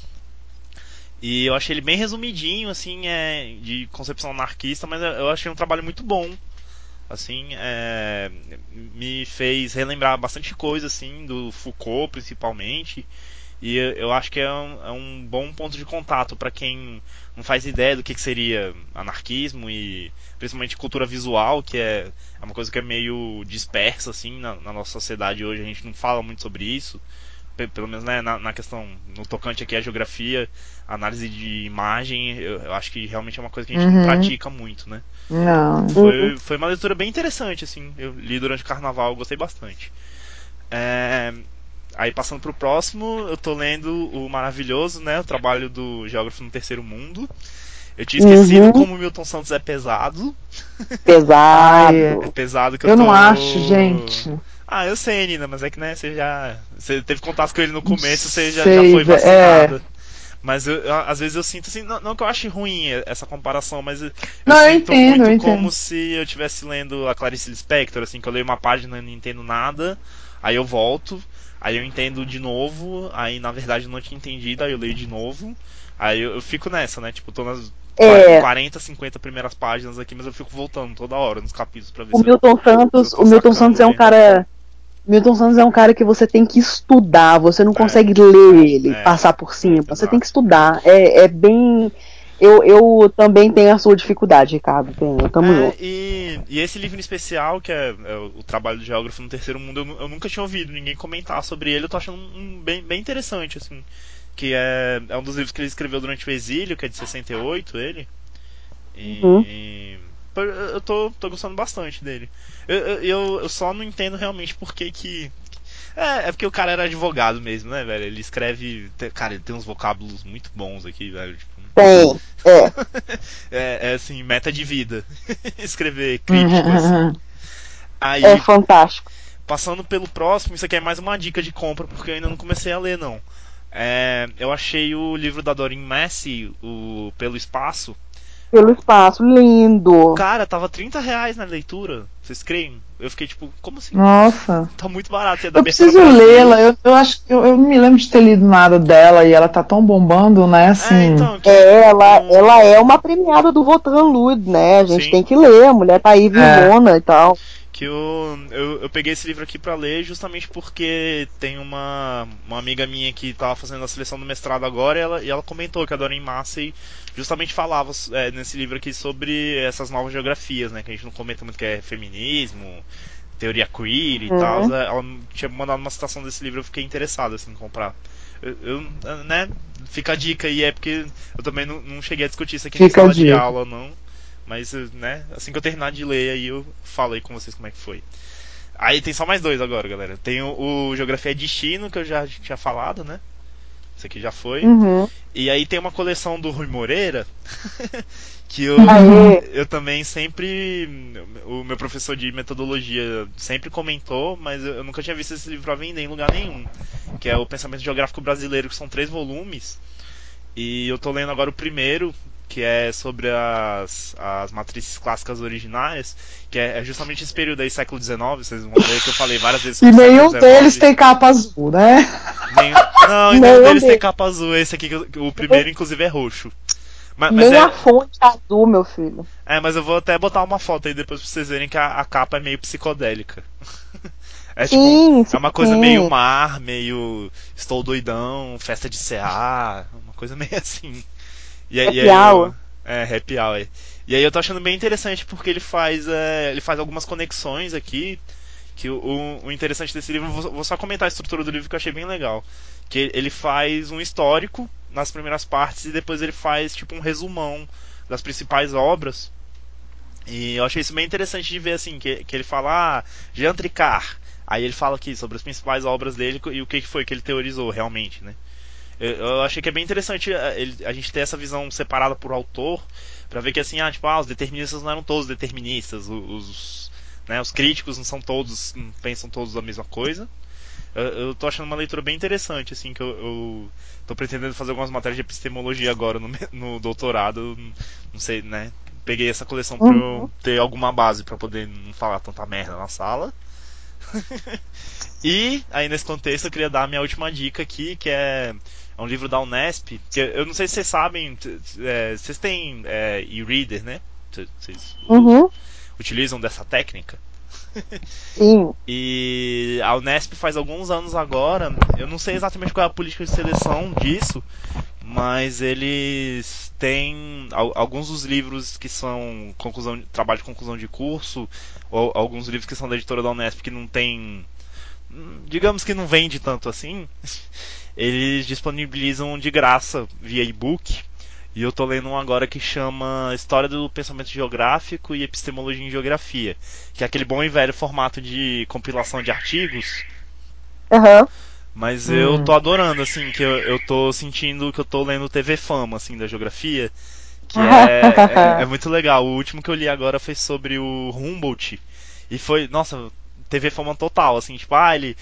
E eu achei ele bem resumidinho, assim, de concepção anarquista, mas eu achei um trabalho muito bom. Assim, me fez relembrar bastante coisa, assim, do Foucault, principalmente. E eu acho que é um bom ponto de contato para quem não faz ideia do que seria anarquismo e principalmente cultura visual, que é uma coisa que é meio dispersa, assim, na nossa sociedade hoje. A gente não fala muito sobre isso pelo menos, né, na questão, no tocante aqui à geografia, análise de imagem, eu acho que realmente é uma coisa que a gente não pratica muito, né? Não. Foi uma leitura bem interessante, assim, eu li durante o carnaval, gostei bastante. Aí passando pro próximo, eu tô lendo o maravilhoso, né, o trabalho do Geógrafo no Terceiro Mundo. Eu tinha esquecido como o Milton Santos é pesado. Pesado. Ai, É pesado que eu eu tô. não acho, gente. Ah, eu sei, Nina, mas é que, né, você teve contato com ele no começo, você já Sei, foi é. vacinada. Mas às vezes eu sinto assim, não que eu ache ruim essa comparação, mas eu Não, eu sinto entendo, muito eu como entendo. se eu estivesse lendo a Clarice Lispector, assim, que eu leio uma página e não entendo nada, aí eu volto, aí eu entendo de novo, aí na verdade eu não tinha entendido, aí eu leio de novo, aí eu fico nessa, né, tipo, tô nas É, 40, 50 primeiras páginas aqui, mas eu fico voltando toda hora nos capítulos pra ver o se eu, Milton se eu Santos, tô o Milton Santos sacando é um bem. cara. Milton Santos é um cara que você tem que estudar, você não É, consegue ler ele, é, passar por cima, você tem que exato. estudar. É bem. Eu também tenho a sua dificuldade, Ricardo. Tenho, tamo junto. E esse livro em especial, que é o trabalho do geógrafo no Terceiro Mundo, eu nunca tinha ouvido ninguém comentar sobre ele, eu tô achando bem interessante, assim. Que é um dos livros que ele escreveu durante o exílio, que é de 68, ele. Uhum. Pô, eu tô gostando bastante dele. Eu só não entendo realmente por que. É porque o cara era advogado mesmo, né, velho? Ele escreve. Cara, ele tem uns vocábulos muito bons aqui, velho. Tipo, Tem. É. é assim, meta de vida. Escrever críptico assim. É Aí, fantástico. passando pelo próximo, isso aqui é mais uma dica de compra, porque eu ainda não comecei a ler, não. Eu achei o livro da Doreen Massey, o Pelo Espaço. Pelo espaço, lindo. Cara, tava R$ 30 na leitura. Vocês creem? Eu fiquei tipo, como assim? Nossa. Tá muito barato. É da Eu Abertura preciso Brasil. lê-la. Eu acho que eu não me lembro de ter lido nada dela e ela tá tão bombando, né? Assim. Então, Ela é uma premiada do Votan Lud, né? A gente Sim. tem que ler, a mulher tá aí É. vivona e tal. Que eu peguei esse livro aqui pra ler justamente porque tem uma amiga minha que tava fazendo a seleção do mestrado agora e ela comentou que a Doreen Massey justamente falava nesse livro aqui sobre essas novas geografias, né? Que a gente não comenta muito, que é feminismo, teoria queer e tal. Uhum. Ela tinha mandado uma citação desse livro, eu fiquei interessado assim, em comprar. Né? Fica a dica aí, é porque eu também não cheguei a discutir isso aqui em Fica a sala de dica. aula, não. Mas, né, assim que eu terminar de ler, aí eu falo aí com vocês como é que foi. Aí tem só mais dois agora, galera. Tem o Geografia e Destino, que eu já tinha falado, né? Esse aqui já foi. Uhum. E aí tem uma coleção do Rui Moreira, que Aê. eu também sempre. O meu professor de metodologia sempre comentou, mas eu nunca tinha visto esse livro pra vender em lugar nenhum. Que é o Pensamento Geográfico Brasileiro, que são 3 volumes. E eu tô lendo agora o primeiro, que é sobre as matrizes clássicas originárias, que é justamente esse período aí, século XIX. Vocês vão ver que eu falei várias vezes E sobre o século nenhum XIX. deles tem capa azul, né? Não, e nenhum deles tem capa azul. Esse aqui, o primeiro, inclusive, é roxo. Mas Nem é, a fonte azul, meu filho. mas eu vou até botar uma foto aí depois pra vocês verem que a capa é meio psicodélica. É tipo, Sim, é uma coisa meio sim. mar, meio estou doidão, festa de CA, uma coisa meio assim. E Happy aí hour. happy hour. E aí eu tô achando bem interessante porque ele faz algumas conexões aqui. Que o interessante desse livro, vou só comentar a estrutura do livro que eu achei bem legal. Que ele faz um histórico nas primeiras partes e depois ele faz tipo um resumão das principais obras. E eu achei isso bem interessante de ver assim, que ele fala, Jean Tricart. Aí ele fala aqui sobre as principais obras dele e o que foi que ele teorizou realmente, né? Eu achei que é bem interessante a gente ter essa visão separada por autor, pra ver que assim, tipo, os deterministas não eram todos deterministas, os críticos não são todos, não pensam todos a mesma coisa. Eu tô achando uma leitura bem interessante, assim, que eu tô pretendendo fazer algumas matérias de epistemologia agora no doutorado, não sei, né? Peguei essa coleção pra eu Uhum. ter alguma base pra poder não falar tanta merda na sala. E aí nesse contexto eu queria dar a minha última dica aqui, que é um livro da Unesp, que eu não sei se vocês sabem, vocês têm e-reader, né? Vocês Uhum. utilizam dessa técnica? Sim. E a Unesp faz alguns anos agora, eu não sei exatamente qual é a política de seleção disso, mas eles têm alguns dos livros que são trabalho de conclusão de curso, ou alguns livros que são da editora da Unesp que não tem, digamos que não vende tanto assim, eles disponibilizam de graça via e-book. E eu tô lendo um agora que chama História do Pensamento Geográfico e Epistemologia em Geografia, que é aquele bom e velho formato de compilação de artigos. Aham. Mas eu tô adorando, assim, que eu tô sentindo que eu tô lendo TV Fama, assim, da geografia, que é muito legal. O último que eu li agora foi sobre o Humboldt, e foi, nossa, TV Fama total, assim, tipo,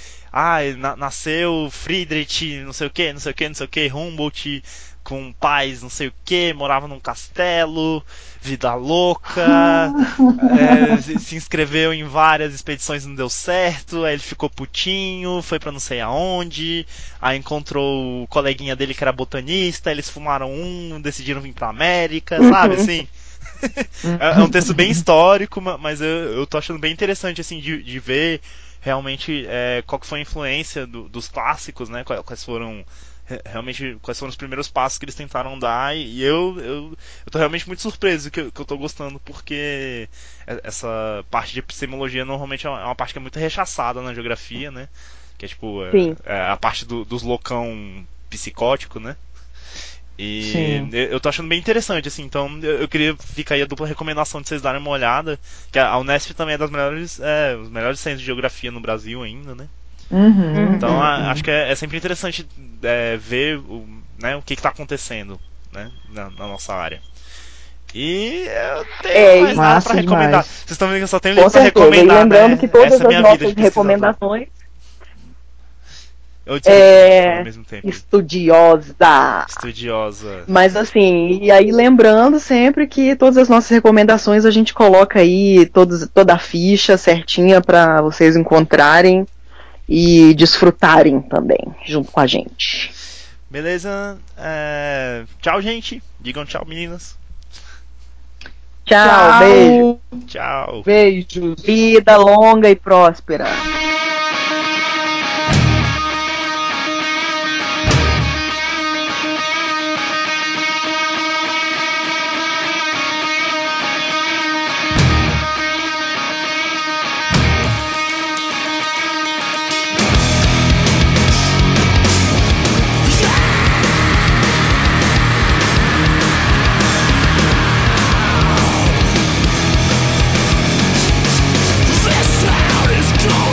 nasceu Friedrich, não sei o que, não sei o que, não sei o que, Humboldt, com pais, não sei o que, morava num castelo, vida louca, se inscreveu em várias expedições e não deu certo, aí ele ficou putinho, foi pra não sei aonde, aí encontrou o coleguinha dele que era botanista, eles fumaram decidiram vir pra América, sabe, assim? É um texto bem histórico, mas eu tô achando bem interessante, assim, de ver realmente qual que foi a influência dos clássicos, né? Quais foram realmente quais foram os primeiros passos que eles tentaram dar, e eu tô realmente muito surpreso que eu tô gostando, porque essa parte de epistemologia normalmente é uma parte que é muito rechaçada na geografia, né? Que é tipo Sim. a parte dos loucão psicótico, né? E Sim. eu tô achando bem interessante, assim, então eu queria ficar aí a dupla recomendação de vocês darem uma olhada, que a Unesp também é das melhores, os melhores centros de geografia no Brasil ainda, né? Uhum. Então acho que é sempre interessante ver o que está acontecendo, né, na nossa área. E eu tenho mais E nada para Massa recomendar. demais. Vocês estão vendo que eu só tenho com livro para certeza. E recomendar, lembrando que né? Essa todas é a as minha vida de nossas pesquisador. recomendações Eu desculpa, falando ao é mesmo tempo. estudiosa. Estudiosa. Mas assim, e aí lembrando sempre que todas as nossas recomendações a gente coloca aí toda a ficha certinha para vocês encontrarem e desfrutarem também junto com a gente. Beleza? Tchau, gente. Digam tchau, meninas. Tchau, beijo. Tchau. Tchau. Beijos. Vida longa e próspera. This sound is gone.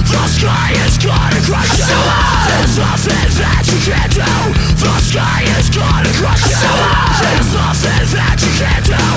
There's nothing that you can't do.